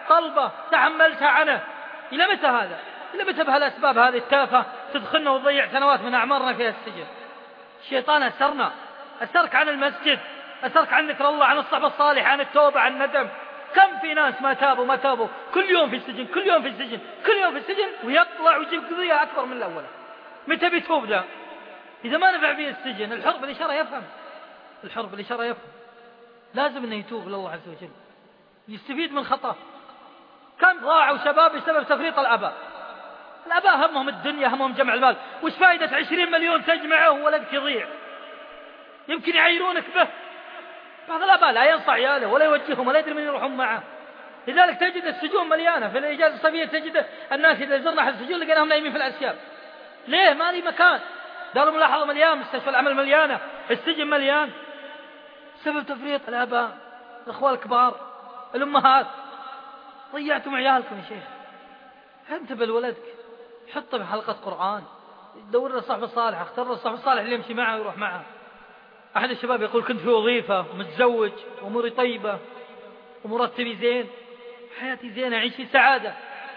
طلبة تحملتها عنه. إلى متى هذا؟ إلى متى بهالأسباب هذه التافهة تدخلنا وتضيع سنوات من أعمارنا في السجن؟ الشيطان أسرنا، أسرك عن المسجد، أسرك عن ذكر الله، عن الصحبة الصالحة، عن التوبة، عن الندم. كم في ناس ما تابوا كل يوم في السجن، كل يوم في السجن، كل يوم في السجن، ويطلع ويجيب قضية أكبر من الأولى. متى بيتوب ذا؟ إذا ما نفع فيه السجن. الحر بالإشارة يفهم، الحر بالإشارة يفهم. لازم أنه يتوب لله عز وجل، يستفيد من خطأ. كم ضاعوا شباب بسبب تفريط الآباء. الآباء همهم الدنيا، همهم جمع المال. وش فائدة 20 مليون تجمعه وولدك يضيع؟ يمكن يعيرونك به. بعض الآباء لا ينصح عياله ولا يوجههم ولا يدري من يروحون معه. لذلك تجد السجون مليانة. في الإجازة الصيفية تجد الناس إذا زرنا أحد السجون لقيناهم نايمين في الأسياب. ليه؟ ما لي مكان. دار الملاحظة مليان، مستشفى العمل مليانة، السجن مليان. سبب تفريط الآباء، الأخوة الكبار، الأمهات. ضيعتم عيالكم يا شيخ. انتبه لولدك، حطه بحلقة قرآن، دور له صاحب الصالح، اختار له الصاحب الصالح اللي يمشي معه ويروح معه. أحد الشباب يقول كنت في وظيفة ومتزوج وأموري طيبة ومرتبي زين، حياتي زينة، أعيش في سعادة.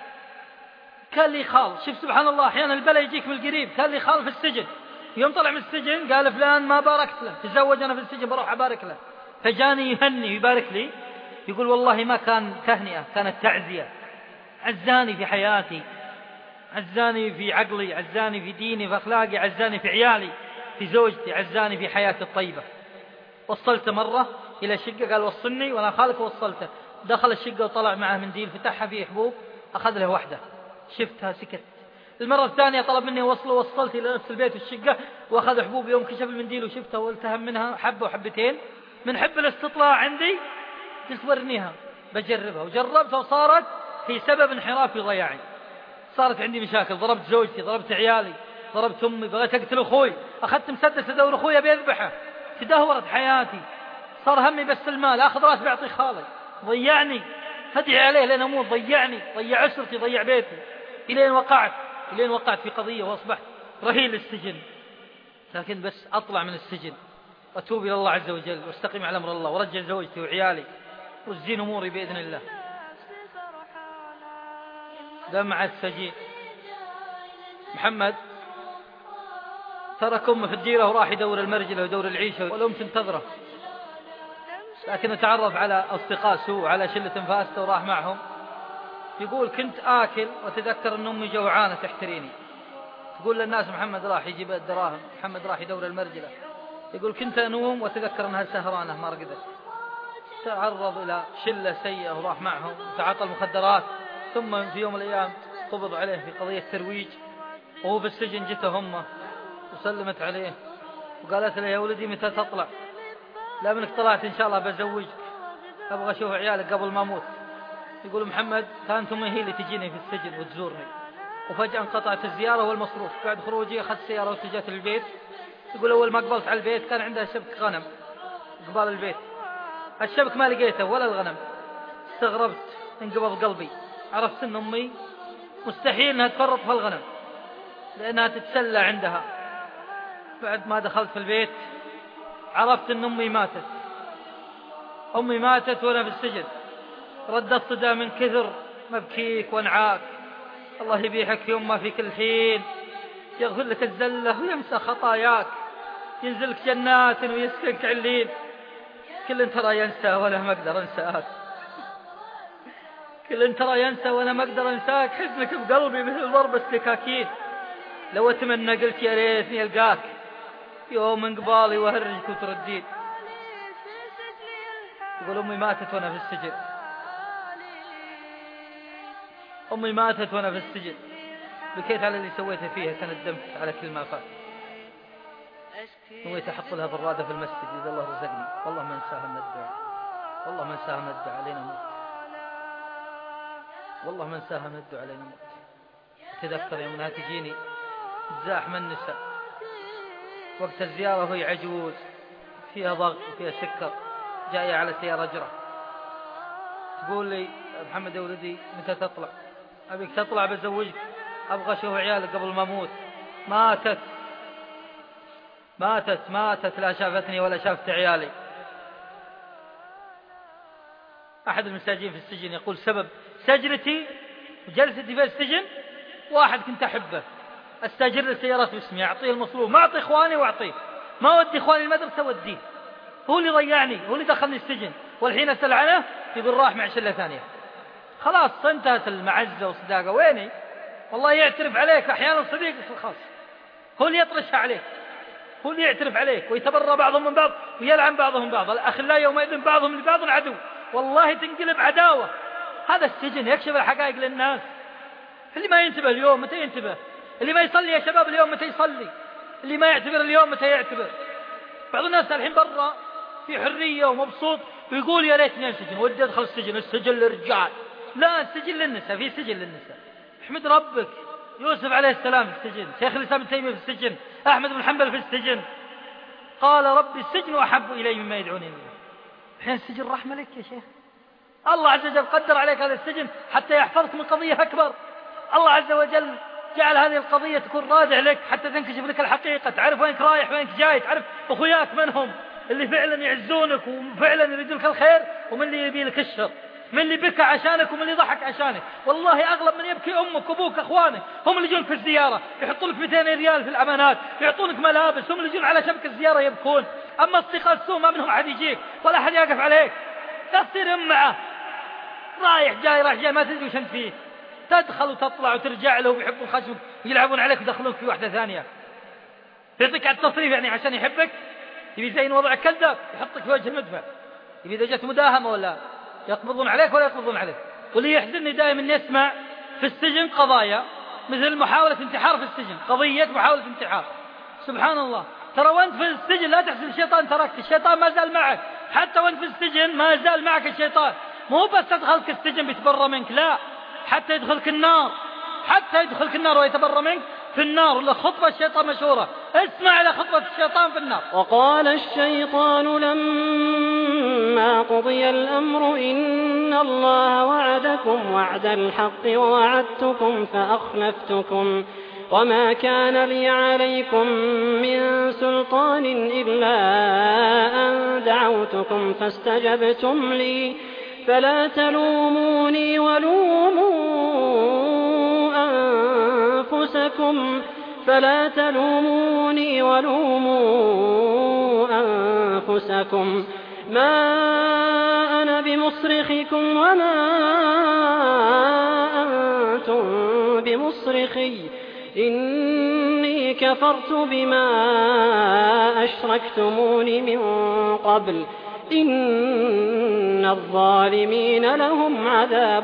كان لي خال، شوف سبحان الله، أحيانا البلاء يجيك من القريب. كان لي خال في السجن، يوم طلع من السجن قال فلان ما باركت له، تزوج أنا في السجن بروح أبارك له. فجاني يهني ويبارك لي، يقول والله ما كان تهنئة، كانت تعزية. عزاني في حياتي، عزاني في عقلي، عزاني في ديني، في أخلاقي، عزاني في عيالي، في زوجتي، عزاني في حياتي الطيبة. وصلت مرة إلى شقة قال وصلني وأنا خالك وصلته. دخل الشقة وطلع معه منديل فتحها فيه حبوب، أخذ له واحدة، شفتها سكت. المرة الثانية طلب مني وصله، وصلت إلى نفس البيت والشقة وأخذ حبوب. يوم كشف المنديل وشفتها والتهم منها حبة وحبتين. من حب الاستطلاع عندي قلت ورنيها بجربها، وجربتها وصارت هي سبب انحرافي وضياعي. صارت عندي مشاكل، ضربت زوجتي، ضربت عيالي، ضربت أمي، بغيت أقتل أخوي، أخذت مسدس أدور أخويا بيذبحه. تدهورت حياتي، صار همي بس المال، أخذ راتب أعطي خالي، ضيعني، هدعي عليه لين أموت، ضيعني، ضيع أسرتي، ضيع بيتي، إلين وقعت في قضية وأصبحت رهين للسجن. لكن بس أطلع من السجن وأتوب إلى الله عز وجل واستقيم على أمر الله ورجع زوجتي وعيالي والزين أموري بإذن الله. دمعة سجين. محمد ترك أمه في الديرة وراح يدور المرجلة ويدور العيشة، والأم تنتظره، لكنه تعرف على أصدقاء سوء، على شلة فاسدة وراح معهم. يقول كنت آكل وتذكر أن أمي جوعانة تحتريني. تقول للناس محمد راح يجيب الدراهم، محمد راح يدور المرجلة. يقول كنت أنوم وتذكر أنها سهرانة ما رقدت. تعرض إلى شلة سيئة وراح معهم، تعاطى المخدرات. ثم في يوم من الأيام قبض عليه في قضية ترويج، وهو في السجن جته أمه وسلمت عليه وقالت له يا ولدي متى تطلع؟ لا منك طلعت إن شاء الله بزوجك، أبغى أشوف عيالك قبل ما أموت. يقول محمد كانت أمي هي اللي تجيني في السجن وتزورني، وفجأة انقطعت الزيارة والمصروف. بعد خروجي أخذت سيارة واتجهت للبيت. يقول أول ما قبلت على البيت كان عندها شبك غنم قبال البيت، الشبك ما لقيته ولا الغنم. استغربت، انقبض قلبي، عرفت أن أمي مستحيل أنها تفرط في الغنم لأنها تتسلى عندها. بعد ما دخلت في البيت عرفت أن أمي ماتت. أمي ماتت وأنا في السجن. ردت صدى من كثر مبكيك وانعاك. الله يبيحك يوم ما في كل حين، يغفر لك الزلة ويمسى خطاياك، ينزلك جنات ويسكنك علين. كل ترى ينسى ولا ما أقدر أنساك، كل ترى ينسى وأنا ما أقدر أنساك. حزنك بقلبي مثل ضرب السكاكين، لو أتمنى قلت يا ريتني ألقاك يوم من قبالي وهرجك وتردين. يقول أمي ماتت وأنا في السجن، أمي ماتت وأنا في السجن. بكيت على اللي سويته فيها، تندمت على كل ما فات. نويت أحط لها برادة في المسجد إذا الله رزقني. والله ما انساها من الدعاء، والله ما انساها من الدعاء علينا موت، والله ما انساها من الدعاء علينا موت. تذكر يوم أنها تجيني تزاحم النساء وقت الزيارة وهي عجوز فيها ضغط وفيها سكر، جاية على سيارة جرة. تقول لي محمد يا ولدي متى تطلع؟ أبيك تطلع بزوجك، أبغى أشوف عيالك قبل ما أموت. ماتت ماتت ماتت، لا شافتني ولا شافت عيالي. أحد المساجين في السجن يقول سجنتي وجلستي في السجن واحد كنت أحبه، أستأجر له سيارات باسمي، أعطيه المصروف، ما أعطي إخواني وأعطيه، ما ودي إخواني المدرسة وديه، هو اللي ضيعني، هو اللي دخلني السجن، والحين أسأل عنه يقول راح مع شلة ثانية. خلاص انتهت المعزة والصداقة. ويني؟ والله يعترف عليك أحيانا صديقك الخاص، هو اللي يطرشها عليك، هو اللي يعترف عليك، ويتبرى بعضهم من بعض ويلعن بعضهم بعض. الأخلاء يومئذ بعضهم لبعض عدو، والله تنقلب عداوة. هذا السجن يكشف الحقائق للناس. اللي ما ينتبه اليوم متى ينتبه؟ اللي ما يصلي يا شباب اليوم متى يصلي؟ اللي ما يعتبر اليوم متى يعتبر؟ بعض الناس الحين برا في حرية ومبسوط ويقول يا ليتني انسجن، ودي ادخل السجن، السجن للرجال. لا، السجن للنساء، في سجن للنساء. احمد ربك، يوسف عليه السلام في السجن، شيخ الإسلام ابن تيمية في السجن، أحمد بن حنبل في السجن، قال ربي السجن أحب إلي مما يدعونني إليه. الحين السجن رحمة لك يا شيخ، الله عز وجل قدر عليك هذا السجن حتى يحفظك من قضية أكبر. الله عز وجل جعل هذه القضية تكون رادع لك حتى تنكشف لك الحقيقة، تعرف وينك رايح وينك جاي، تعرف أخوياك منهم اللي فعلا يعزونك وفعلا يريدون لك الخير، ومن اللي يبي لك الشر، من اللي بكى عشانك ومن اللي ضحك عشانك. والله أغلب من يبكي أمك وأبوك أخوانك، هم اللي يجون في الزيارة يحطون لك 200 ريال في الأمانات، يعطونك ملابس، هم اللي يجون على شبكة الزيارة يبكون. أما أصدقاء السوء ما منهم أحد يجيك ولا أحد يقف عليك، تصير معه رايح جاي رايح جاي ما تدري وش أنت فيه، تدخل وتطلع وترجع له ويحبون خشمك ويلعبون عليك ويدخلونك في واحدة ثانية. يعطيك على التصريف يعني عشان يحبك، يبي زين وضعك كذاب يحطك في وجه المدفع، يبي إذا جت مداهمة ولا يقبضون عليك ولا يقبضون عليك. واللي يحزنني دائما نسمع في السجن قضايا مثل محاولة انتحار في السجن، قضية محاولة انتحار. سبحان الله، ترى وانت في السجن لا تحسب الشيطان تركت، الشيطان ما زال معك، حتى وانت في السجن ما زال معك الشيطان. مو بس تدخلك السجن بيتبرى منك، لا، حتى يدخلك النار، حتى يدخلك النار ويتبرى منك في النار. ولا خطبة الشيطان مشهورة، اسمع إلى خطبة الشيطان في النار. وقال الشيطان لما قضي الأمر إن الله وعدكم وعد الحق ووعدتكم فأخلفتكم وما كان لي عليكم من سلطان إلا أن دعوتكم فاستجبتم لي فلا تلوموني ولوموا أنفسكم ما أنا بمصرخكم وما أنتم بمصرخي إني كفرت بما أشركتمون من قبل إن الظالمين لهم عذاب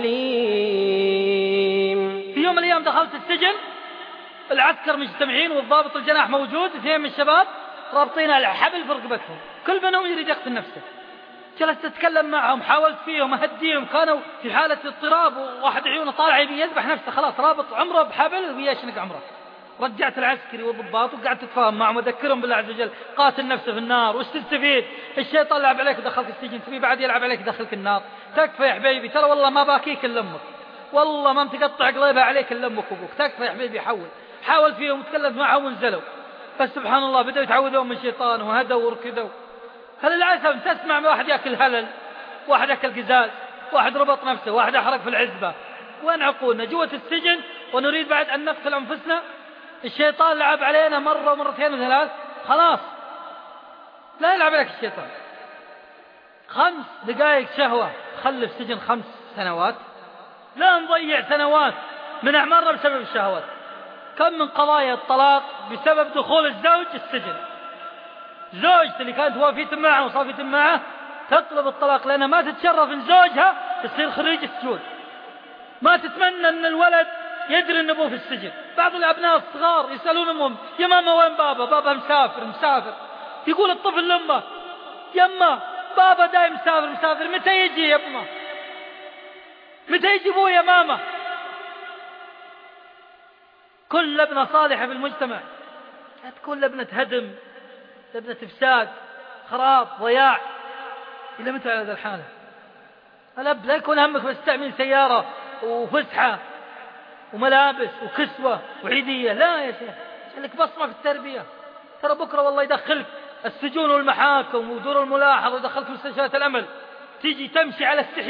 أليم. في يوم من الأيام دخلت السجن، العسكر مجتمعين والضابط الجناح موجود، اثنين من الشباب رابطين على حبل في رقبتهم، كل منهم يريد يقتل نفسه. جلست أتكلم معهم، حاولت فيهم أهديهم، كانوا في حالة اضطراب، وواحد عيونه طالع يبي يذبح نفسه، خلاص رابط عمره بحبل ويشنق عمره. رجعت العسكري والضباط وقعدت أتفاهم معهم وأذكرهم بالله عز وجل، قاتل نفسه في النار وش تستفيد؟ الشيطان لعب عليك ودخلك السجن، تبي بعد يلعب عليك ودخلك النار؟ تكفى يا حبيبي، ترى والله ما باكيك إلا أمك، والله ما متقطع قلبها عليك إلا أمك وأبوك. تكفى يا حبيبي، حاول فيهم وتكلمت معهم ونزلوا، بس سبحان الله بدأوا يتعوذون من الشيطان وهدوا وركدوا. هل العسل تسمع واحد يأكل هلل، واحد أكل قزاز، واحد ربط نفسه، واحد أحرق في العزبة. وين عقولنا؟ جوة السجن ونريد بعد أن نقتل أنفسنا. الشيطان لعب علينا مرة ومرتين وثلاث، خلاص لا يلعب عليك الشيطان. 5 دقائق شهوة خلف سجن 5 سنوات، لا نضيع سنوات من أعمارنا بسبب الشهوات. كم من قضايا الطلاق بسبب دخول الزوج السجن، زوجته اللي كانت وافية معه وصافية معه تطلب الطلاق لأنها ما تتشرف ان زوجها تصير خريج السجون، ما تتمنى ان الولد يدري ان ابوه في السجن. بعض الابناء الصغار يسالون امهم يا ماما وين بابا؟ بابا مسافر. يقول الطفل لامه يما بابا دايم مسافر، متى يجي يا ابنه؟ متى يجي ابوه يا ماما؟ كل ابنة صالحة في المجتمع لا تكون لابنة هدم، لابنة إفساد، خراب، ضياع. إلى متى على هذا الحالة؟ الأب لا يكون همك بس تعمل سيارة وفسحة وملابس وكسوة وعيدية، لا يا شيخ، لك بصمة في التربية. ترى بكرة والله يدخلك السجون والمحاكم ودور الملاحظة ويدخلك مستشفيات الأمل، تيجي تمشي على استحياء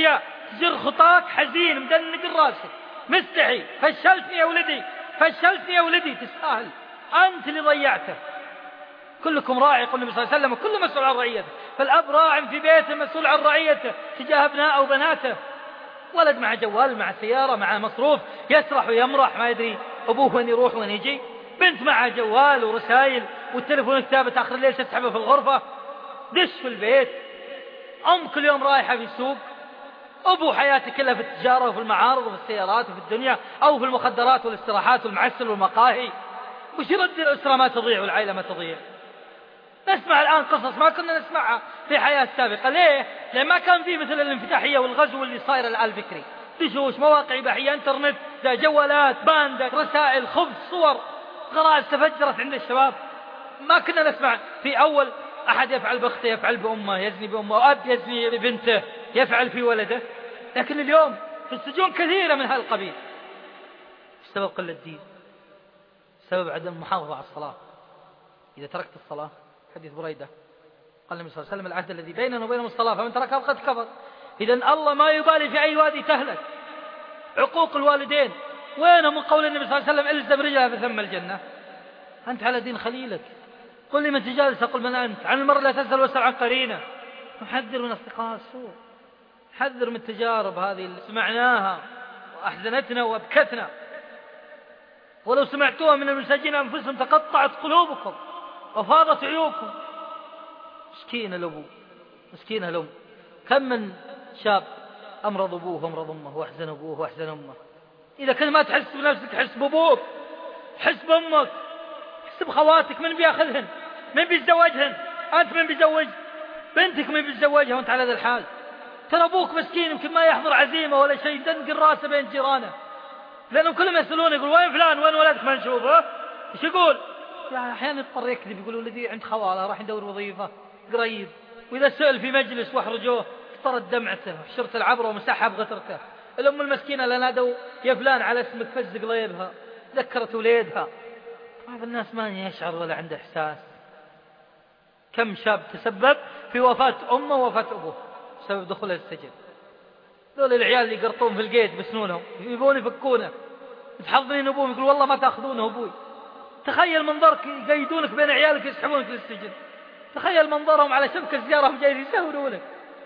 تجر خطاك حزين مدنق راسك مستحي، فشلتني يا ولدي، فشلتني يا ولدي، تستاهل، أنت اللي ضيعته. كلكم راعي يقول النبي صلى الله عليه وسلم، وكل مسؤول عن رعيته، فالأب راع في بيته مسؤول عن رعيته تجاه أبناءه وبناته. ولد مع جوال مع سيارة مع مصروف يسرح ويمرح ما يدري أبوه وين يروح وين يجي، بنت مع جوال ورسائل والتلفون كتابة آخر الليل تسحبه في الغرفة، دش في البيت، أم كل يوم رايحة في السوق، أبو حياتي كلها في التجارة وفي المعارض وفي السيارات وفي الدنيا أو في المخدرات والاستراحات والمعسل والمقاهي. وش يرد الأسرة ما تضيع والعائلة ما تضيع؟ نسمع الآن قصص ما كنا نسمعها في حياة سابقة. ليه؟ لأن ما كان فيه مثل الانفتاحية والغزو اللي صاير الآن الفكري، دشوش، مواقع إباحية، انترنت، جوالات، باندك، رسائل، خبز، صور، غرائز تفجرت عند الشباب. ما كنا نسمع في أول أحد يفعل بأخته، يفعل بأمه، يزني بأمه، وأب يزني ببنته، يفعل في ولده. لكن اليوم في السجون كثيرة من هالقبيل. السبب قلة الدين، سبب عدم المحافظة على الصلاة. إذا تركت الصلاة، حديث بريدة قال النبي صلى الله عليه وسلم العهد الذي بيننا وبينهم الصلاة فمن تركها فقد كفر. إذن الله ما يبالي في أي وادي تهلك. عقوق الوالدين وين من قول النبي صلى الله عليه وسلم الزم رجلها فثم الجنة؟ أنت على دين خليلك. قل لي من تجالس، أقول من أنت. عن المرء لا تسأل واسأل عن قرينه. نحذر من أصدقاء السوء، حذر من التجارب هذه اللي سمعناها وأحزنتنا وأبكتنا. ولو سمعتوها من المساجين أنفسهم تقطعت قلوبكم وفاضت عيوبكم. مسكين الأبو، مسكين الأم. كم من شاب أمرض أبوه وأمرض أمه وأحزن أبوه وأحزن أمه. إذا كنت ما تحس بنفسك حس بأبوك، حس بأمك، حس بخواتك. من بياخذهن؟ من بيتزوجهن؟ أنت من بيزوج بنتك؟ من بيتزوجها وأنت على هذا الحال؟ ترى أبوك مسكين يمكن ما يحضر عزيمة ولا شيء، دنق راسه بين جيرانه، لأنهم كلهم يسألون يقول وين فلان وين ولدك ما نشوفه. إيش يقول؟ يعني أحيانا يضطر يكذب يقول ولدي عند خواله راح يدور وظيفة قريب. وإذا سئل في مجلس واحرجوه اضطرت دمعته وحشرت العبرة ومسحها بغترته. الأم المسكينة لا نادوا يا فلان على اسمك فز قليبها، ذكرت وليدها. بعض الناس ما يشعر ولا عنده إحساس. كم شاب تسبب في وفاة أمه ووفاة أبوه بسبب دخوله السجن. دول العيال اللي يقرطون في القيد بسنونهم يبون يفكونه، متحضنين أبوهم يقول والله ما تأخذونه أبوي. تخيل منظرك يقيدونك بين عيالك يسحبونك للسجن. تخيل منظرهم على شبكة سيارة هم جايين يسهرونك.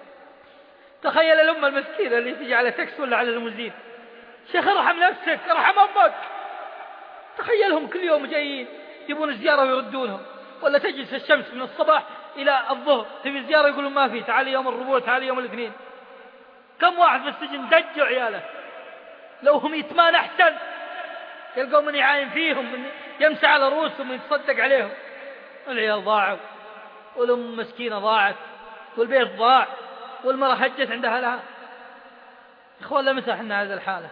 تخيل الأمة المسكينة اللي تيجي على تاكس ولا على المزيد. شيخ ارحم نفسك، ارحم أمك. تخيلهم كل يوم جايين يبون زيارة ويردونهم، ولا تجلس الشمس من الصباح إلى الظهر تبي زيارة يقولون ما في، تعالي يوم الربوع، تعالي يوم الاثنين. كم واحد في السجن دجوا عياله، لو هم يتمان أحسن يلقوا من يعاين فيهم، من يمسح على رؤوسهم، من يتصدق عليهم. العيال ضاعوا، والأم مسكينة ضاعت، والبيت ضاع، والمرأة هجت عندها لها. إخوان لا مسح لنا هذا الحالة.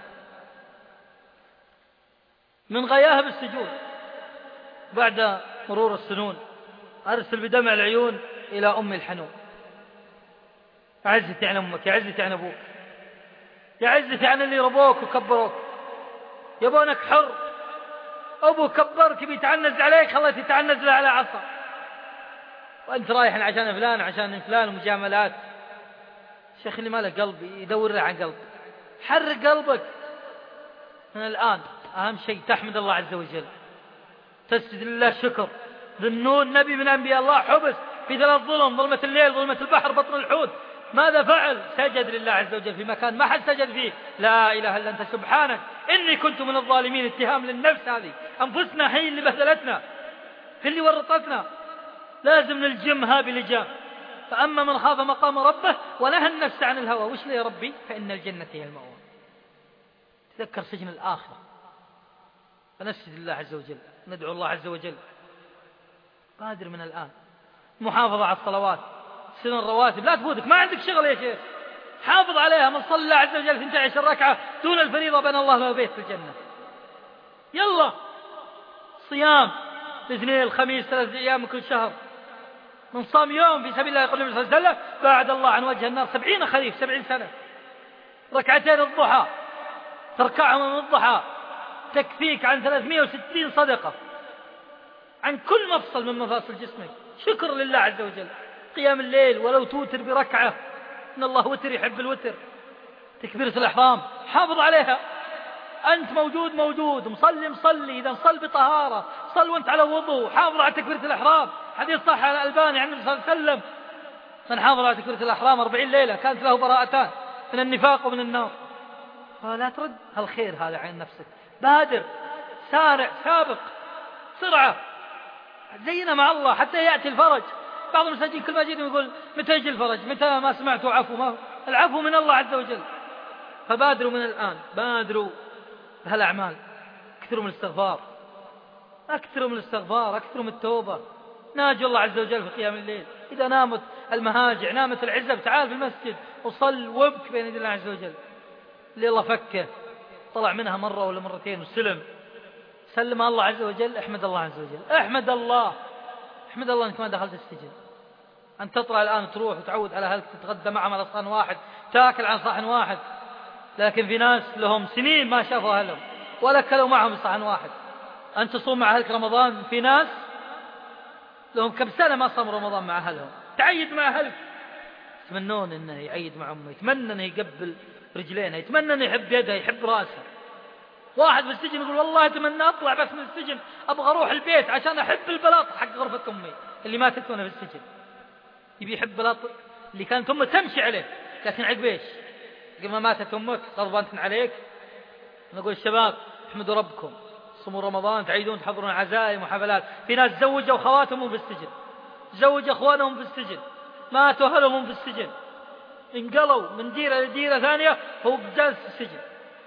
من غياهب السجون بعد مرور السنون أرسل بدمع العيون إلى أم الحنون. عزتي عن أمك، يا عزتي عن أبوك، يا عزتي عن اللي ربوك وكبروك. يبونك حر، أبوك كبرك بيتعنز عليك، خلت يتعنز له على عصا، وأنت رايح عشان فلان عشان فلان ومجاملات. الشيخ اللي ما له قلب يدور له عن قلب. حرك قلبك من الآن. أهم شيء تحمد الله عز وجل، تسجد لله شكر. ذنون نبي من أنبياء الله حبس في 3 ظلم، ظلمة الليل، ظلمة البحر، بطن الحوت. ماذا فعل؟ سجد لله عز وجل في مكان ما حد سجد فيه. لا إله إلا أنت سبحانك إني كنت من الظالمين. اتهام للنفس، هذه أنفسنا هي اللي بهدلتنا، هي اللي ورطتنا. لازم نلجمها بلجام. فأما من خاف مقام ربه ونهى النفس عن الهوى، وش لي يا ربي؟ فإن الجنة هي المأوى. تذكر سجن الآخرة. فنسجد الله عز وجل، ندعو الله عز وجل. قادر من الآن. محافظة على الصلوات، سنن الرواتب لا تفوتك. ما عندك شغل يا شيخ، حافظ عليها. من صلى الله عز وجل 12 ركعة دون الفريضة بنى الله له بيت في الجنة. يلا صيام الاثنين الخميس 3 أيام من كل شهر. من صام يوم في سبيل الله يقول النبي صلى الله عليه وسلم بعد الله عن وجه النار 70 خريف، 70 سنة. ركعتين الضحى تركعهم من الضحى تكفيك عن 360 صدقة عن كل مفصل من مفاصل جسمك. شكر لله عز وجل. قيام الليل ولو توتر بركعة، إن الله وتر يحب الوتر. تكبيرة الإحرام حافظ عليها. أنت موجود مصلي، إذا صل بطهارة، صل وأنت على وضوء، حافظ على تكبيرة الإحرام. حديث صح على الألباني عن النبي صلى الله عليه وسلم: من حافظ على تكبيرة الإحرام 40 ليلة كانت له براءتان من النفاق ومن النار. فلا ترد الخير هذا عين نفسك، بادر، سارع، سابق، سرعة، زينا مع الله حتى يأتي الفرج. بعض المساجين كل ما جينا يقول متى يجي الفرج، متى ما سمعتوا عفو، العفو من الله عز وجل. فبادروا من الآن، بادروا بهالأعمال. اكثروا من الاستغفار، اكثروا من التوبة. ناجوا الله عز وجل في قيام الليل. إذا نامت المهاجع، نامت العزب، تعال في المسجد وصل وابك بين يدي الله عز وجل. اللي الله فكه طلع منها مرة ولا مرتين وسلم، سلم الله عز وجل، احمد الله عز وجل، احمد الله انك ما دخلت السجن. أن تطلع الآن تروح وتعود على أهلك، تتغدى معهم على صحن واحد، تاكل عن صحن واحد. لكن في ناس لهم سنين ما شافوا أهلهم ولا كلوا معهم صحن واحد. أن تصوم مع أهلك رمضان، في ناس لهم كم سنة ما صاموا رمضان مع أهلهم. تعيد مع أهلك، يتمنون أنه يعيد مع أمه، يتمنى أنه يقبل رجلينه، يتمنى أنه يحب يدها، يحب رأسها. واحد في السجن يقول والله أتمنى أطلع بس من السجن، أبغى أروح البيت عشان أحب البلاط حق غرفة أمي اللي ماتت وأنا في السجن. يبي يحب بلاط اللي كانت أمه تمشي عليه، لكن عقب إيش؟ قبل ما ماتت أمك غضبانة عليك. نقول الشباب احمدوا ربكم، صوموا رمضان، تعيدون، تحضرون عزائم وحفلات. في ناس زوجوا خواتهم في السجن، زوج أخوانهم في السجن، ماتوا أهلهم في السجن، انقلوا من ديرة لديرة ثانية، هو جالس في السجن.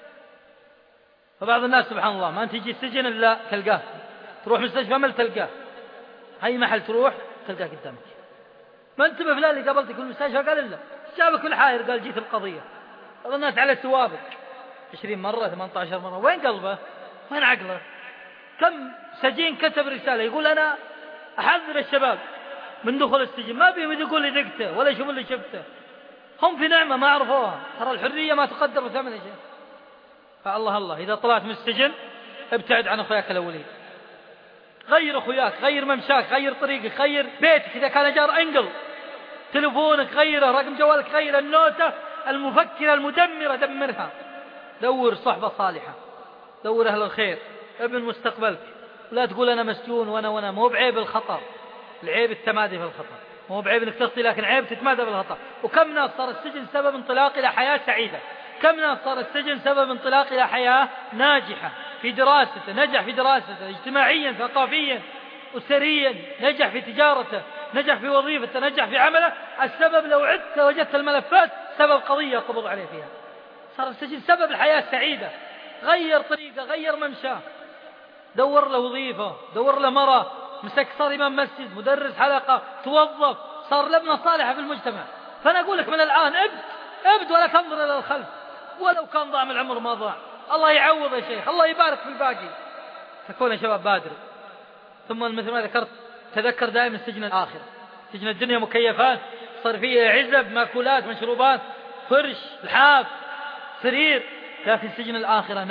فبعض الناس سبحان الله ما تجي السجن إلا تلقاه، تروح مستشفى ما تلقاه، أي محل تروح تلقاه قدامك. ما انتبه فلان اللي قابلتك في المستشفى قال إلا جابك الحائر، قال جيت القضية. بعض الناس على سوابق 20 مرة 18 مرة، وين قلبه؟ وين عقله؟ كم سجين كتب رسالة يقول أنا أحذر الشباب من دخول السجن، ما بيهم يقول لي ذقته ولا يشوفون اللي شفته، هم في نعمة ما عرفوها. ترى الحرية ما تقدر بثمن شيء. فالله إذا طلعت من السجن ابتعد عن أخوياك الأولين، غير أخوياك، غير ممشاك، غير طريقك، غير بيتك. إذا كان جار انقل، تلفونك غيره، رقم جوالك غير، النوتة المفكرة المدمرة دمرها. دور صحبة صالحة، دور أهل الخير، ابن مستقبلك. لا تقول أنا مسجون وأنا مو بعيب الخطر، العيب التمادي في الخطر، مو بعيب انك تخطي، لكن عيب تتمادى في الخطر. وكم ناس صار السجن سبب انطلاق إلى حياة سعيدة، كم ناس صار السجن سبب انطلاق إلى حياة ناجحة في دراسته، نجح في دراسته اجتماعيا ثقافيا أسريا، نجح في تجارته، نجح في وظيفته، نجح في عمله. السبب لو عدت وجدت الملفات سبب قضية قبض عليه فيها. صار السجن سبب الحياة السعيدة. غير طريقه، غير ممشاه، دور له وظيفة، دور له مرة، مسك صار إمام مسجد، مدرس حلقة، توظف، صار لبنة صالحة في المجتمع. فأنا أقول لك من الآن ابد ولا تنظر إلى الخلف، ولو كان ضاع من العمر ما ضاع، الله يعوض يا شيخ، الله يبارك في الباقي. فكون يا شباب بادر. ثم مثل ما ذكرت تذكر دائما السجن الآخر. سجن الدنيا مكيفات، صار فيه عزب، مأكولات، مشروبات، فرش، لحاف، سرير، لكن سجن الآخرة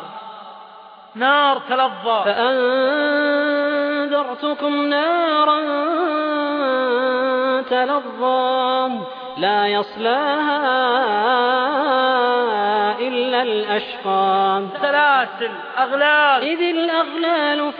نار تلظى. فأنذرتكم نارا تلظى لا يصلاها إلا الأشقى. سلاسل، أغلال، إذ الأغلال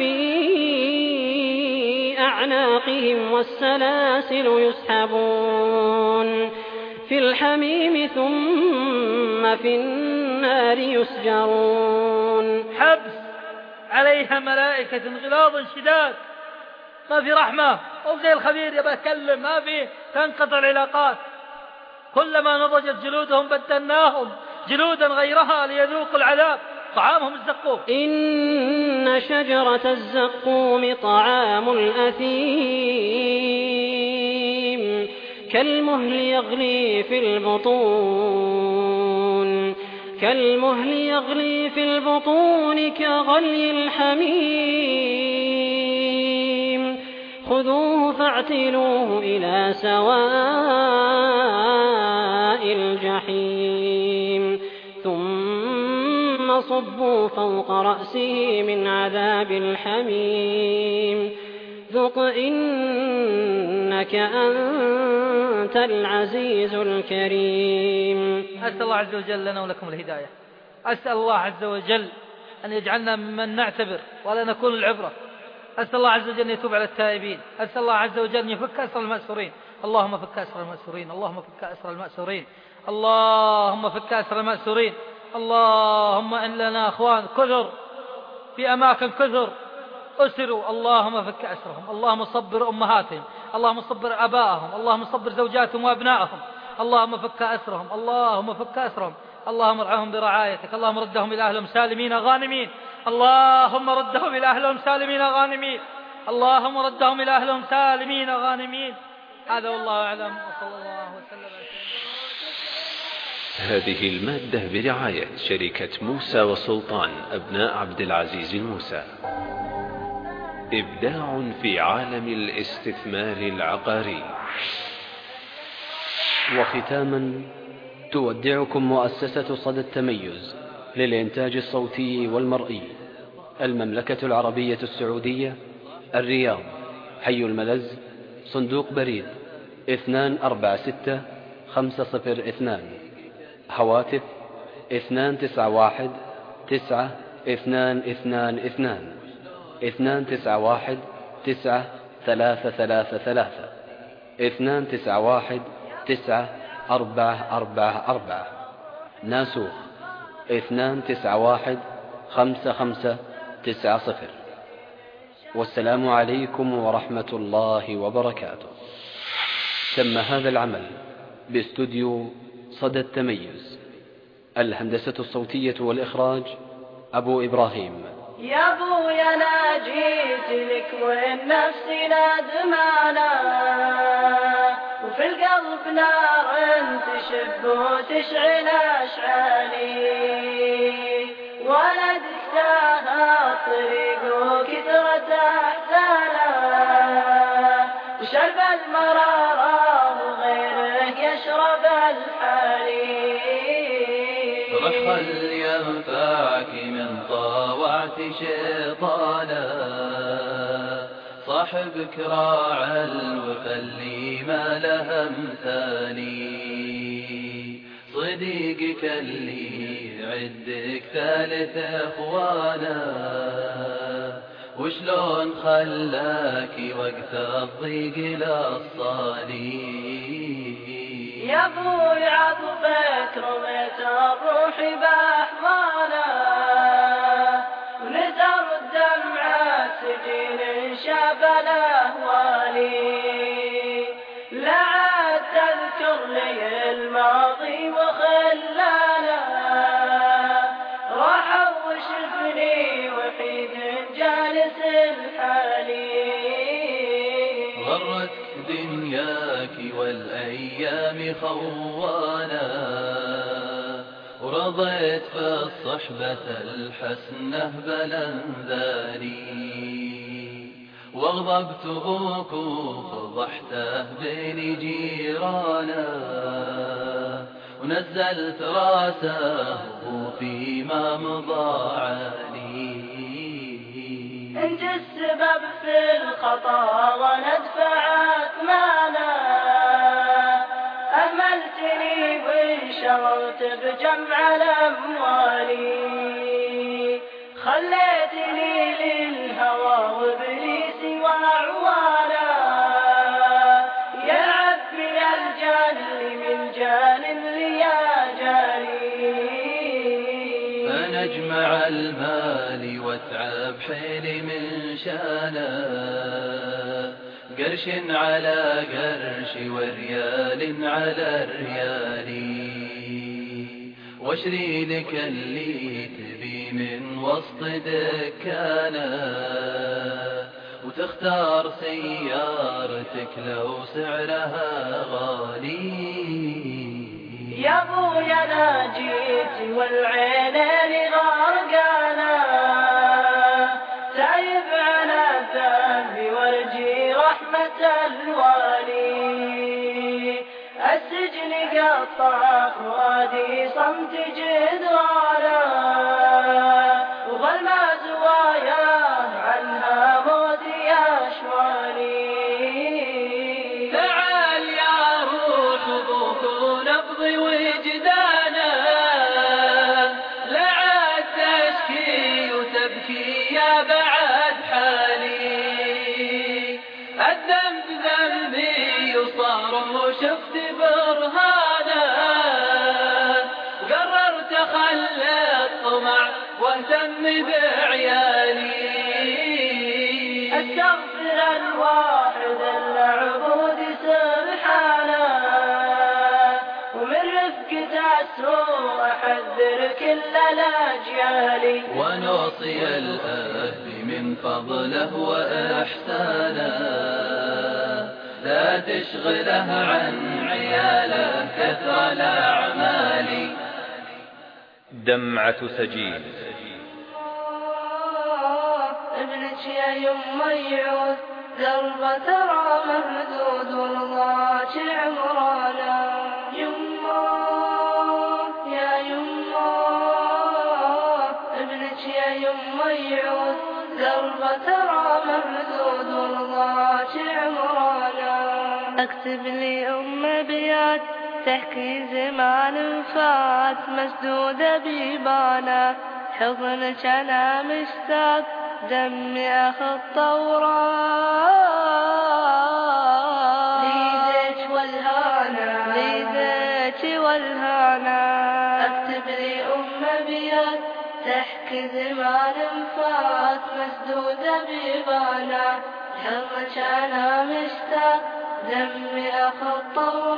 في أعناقهم والسلاسل يسحبون في الحميم ثم في النار يسجرون. حبس عليها ملائكة غلاظ شداد، ما في رحمة، أو زي الخبير يبقى يتكلم، ما في، تنقطع العلاقات. كلما نضجت جلودهم بدلناهم جلودا غيرها ليذوقوا العذاب. طعامهم الزقوم. إن شجرة الزقوم طعام الأثيم كالمهل يغلي في البطون كغلي الحميم. خذوه فاعتلوه إلى سواء الجحيم ثم صبوا فوق رأسه من عذاب الحميم ذق إنك أنت العزيز الكريم. أسأل الله عز وجل لنا ولكم الهداية. أسأل الله عز وجل أن يجعلنا ممن نعتبر ولا نكون العبرة. أسأل الله عز وجل أن يتوب على التائبين. أسأل الله عز وجل أن يفك أسر المأسورين. اللهم فك أسر المأسورين، اللهم فك أسر المأسورين، اللهم فك أسر المأسورين. اللهم إن لنا أخوان كثر في أماكن كثر أسروا، اللهم فك أسرهم. اللهم صبر أمهاتهم، اللهم صبر أبائهم، اللهم صبر زوجاتهم وأبنائهم. اللهم فك أسرهم، اللهم فك أسرهم. اللهم ارعاهم برعايتك. اللهم ردهم إلى أهلهم سالمين غانمين. اللهم ردهم إلى أهلهم سالمين غانمين. اللهم ردهم إلى أهلهم سالمين غانمين. هذا والله أعلم، وصلى الله وسلم. هذه المادة برعاية شركة موسى وسلطان أبناء عبد العزيز موسى. إبداع في عالم الاستثمار العقاري. وختاما تودعكم مؤسسة صدى التميز للإنتاج الصوتي والمرئي، المملكة العربية السعودية، الرياض، حي الملز، صندوق بريد 246502، هواتف 291 9222 291 9333 291 9444، ناسوخ 291 5590. والسلام عليكم ورحمة الله وبركاته. تم هذا العمل باستوديو صدى التميز. الهندسة الصوتية والإخراج أبو إبراهيم. يا أبويا أنا جيت لك والنفس ندمانة، وفي القلب نار تشب وتشعل أشعالي، ولدك تاها الطريق وكثرة أحزانه، وشرب المرارة وغيره يشرب الحليب. رحل ينفعك من طاوعت شيطانا، صاحبك راعى الوفا اللي ما له مثالي، صديقك اللي عدك ثالث اخوانا، وشلون خلاك وقت الضيق للصالي. يا ابوي عطفك رميت الروح باحضانه، ونزر الدمعة سجين شاب الاهوالي، لا عاد تذكر لي الماضي وخلانا، راح وشفني وحيد جالس الحالي. غرتك دنياك والأيام خوانا، ورضيت في الصحبة الحسنة بلنذاني، واغضبت ابوك وفضحته بين جيرانا، ونزلت راسه فيما مضى علي. انت السبب في الخطا وندفعت معنا، أهملتني وانشغلت بجمع الأموال، خليتني للهوى وإبليس وأعوانا، يلعب بي الجهل من جان رياجالي. فنجمع المال واتعب حيلي من شانه، قرش على قرش وريال على ريال، واشري لك اللي تبي من وسط دكانه، وتختار سيارتك لو سعرها غالي. يا ابويا انا جيت والعينين غرقانه، تايب على الذنب وارجي رحمة الوالي، السجن قطع فؤادي صمت جدرانا، وظلمة زوايا عنها موت يا شوالي. شفت برهانه قررت خلي الطمع واهتم بعيالي استغفر الواحد المعبود سبحانه ومن رفقة السوء أحذر كل الأجيال ونوصي الأب من فضله وإحسانه لا تشغله عن عياله كثر الأعمال. دمعة سجين. ابنك يا يما يعود دربه ترى مهدود والله عمرانا يما يا يما ابنك يا يما يعود دربه ترى مهدود والله عمرانا. اكتب لي ابيات تحكي زمان فات مسدودة بيبانا حضنك أنا مشتاق دمي أخط وراء ليدك والهانا ليدك والهانا. اكتب لي أبيات تحكي زمان فات مسدودة بيبانا حضنك أنا مشتاق دمي أخط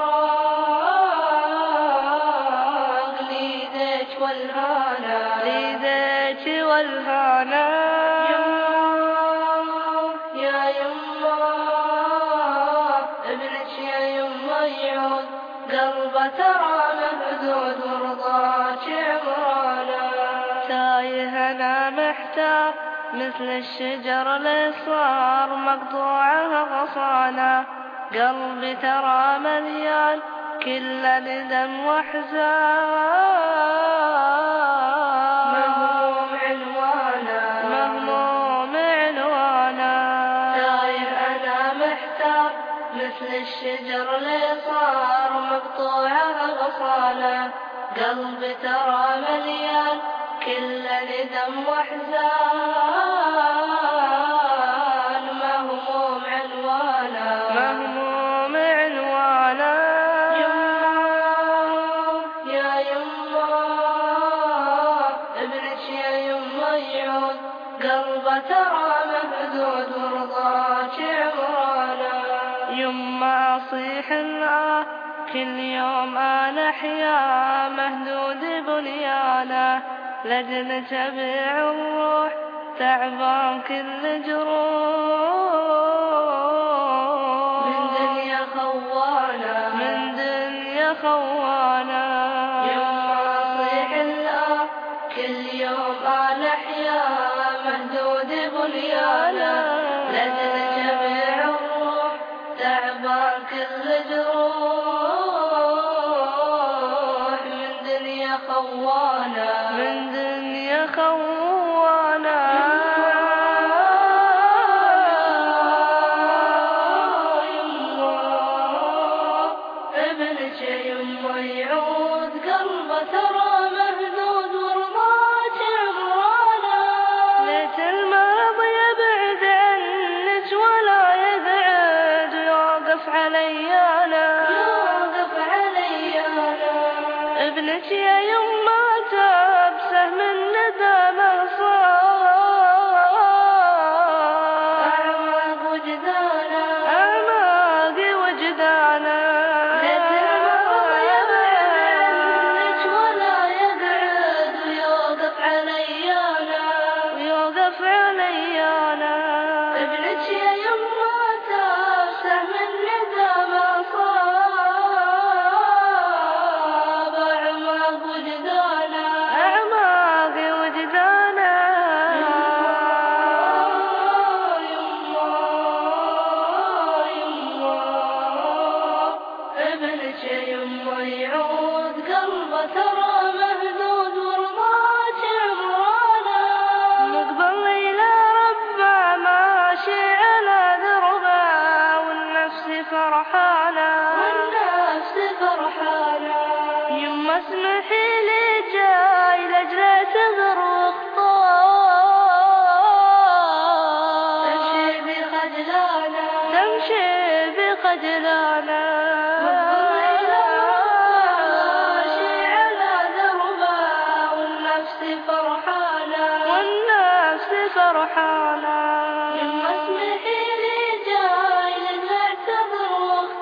وراء ليدك والهانا ليدك والهانا. يا يما ابنك يا يما يعود قلبه ترى مهدود ورضاك عمرانا. تايه أنا محتار مثل الشجر اللي صار مقطوعه غصانا قلبي ترى مليان كل ندم واحزان مهموم عنوانا مهموم عنوانا. تايه أنا محتار مثل الشجر اللي صار مقطوعه غصانا قلبي ترى مليان كل ندم واحزان مهموم عنوانا مهموم عنوانا. يا يما ابنك يا يما يعود قلبه ترى مهدود ورضاك عمرانا. يما أصيح الله كل يوم أنا أحيا مهدود بنيانا لجل تبيع الروح تعبان كل جروح من دنيا خوانا من دنيا خوانا. يما أصيح الله كل يوم أنا أحيا مهدود بنيانا لجل تبيع الروح تعبان كل جروح من دنيا خوانا من دنيا خوانا. ابنك يما يعود قلبه ترى مهدود ورضاك عمرانا. ليت المرض يبعد عنك ولا يبعد يوقف عليانا يوقف عليانا. ابنك يا يما تاب سهم الندم صار أعماق وجدانا أعماق وجدانا. ليت المرض يبعد عنك ولا يقعد ويوقف عليانا ويوقف عليانا. ابنك يا يما تاب سهم الندم صار أعماق وجدانا سرحانا. يما اسمحي لي جاي نعتذر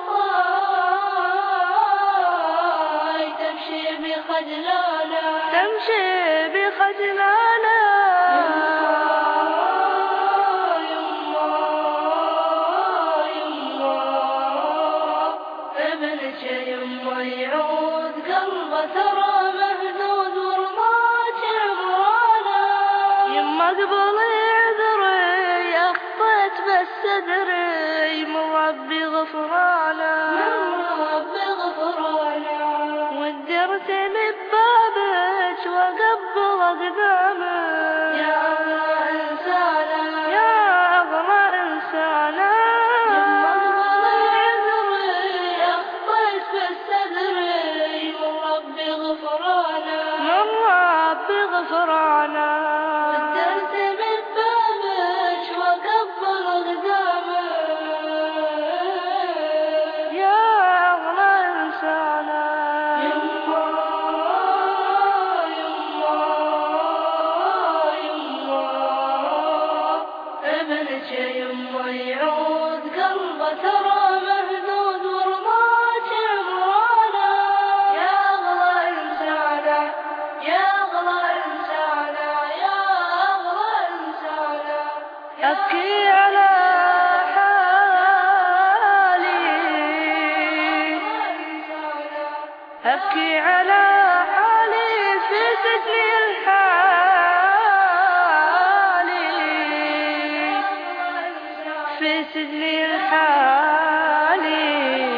واخطاي، تمشي بخجلانا تمشي بخجلانا. ابنك يما يعود قلبه ترى مهدود ورضاك عمرانا. يما قبلي عذري اخطيت بس ادري من ربي غفرانا ودرتني ببابك واقبل اقدامك يا اغلى انسانه يا اغلى انسانه. غفرانا ودرت من بابك وقبل قدامك يا أغلى إنسانة. يما يما يما ابنك يما يعود قلبه ترى مهدود ورضاك عمرانا. يا أغلى إنسانة يا أبكي على حالي أبكي على حالي في سجني الحالي في سجني الحالي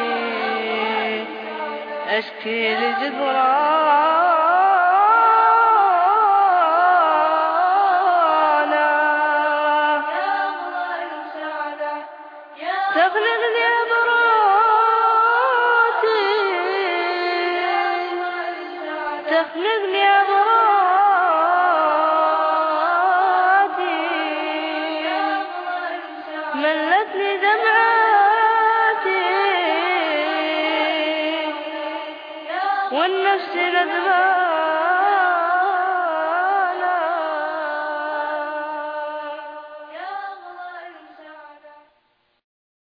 أشكي لجدران تخلقني عبراتي تخلقني عبراتي ملتني دمعاتي والنفس ندماتي.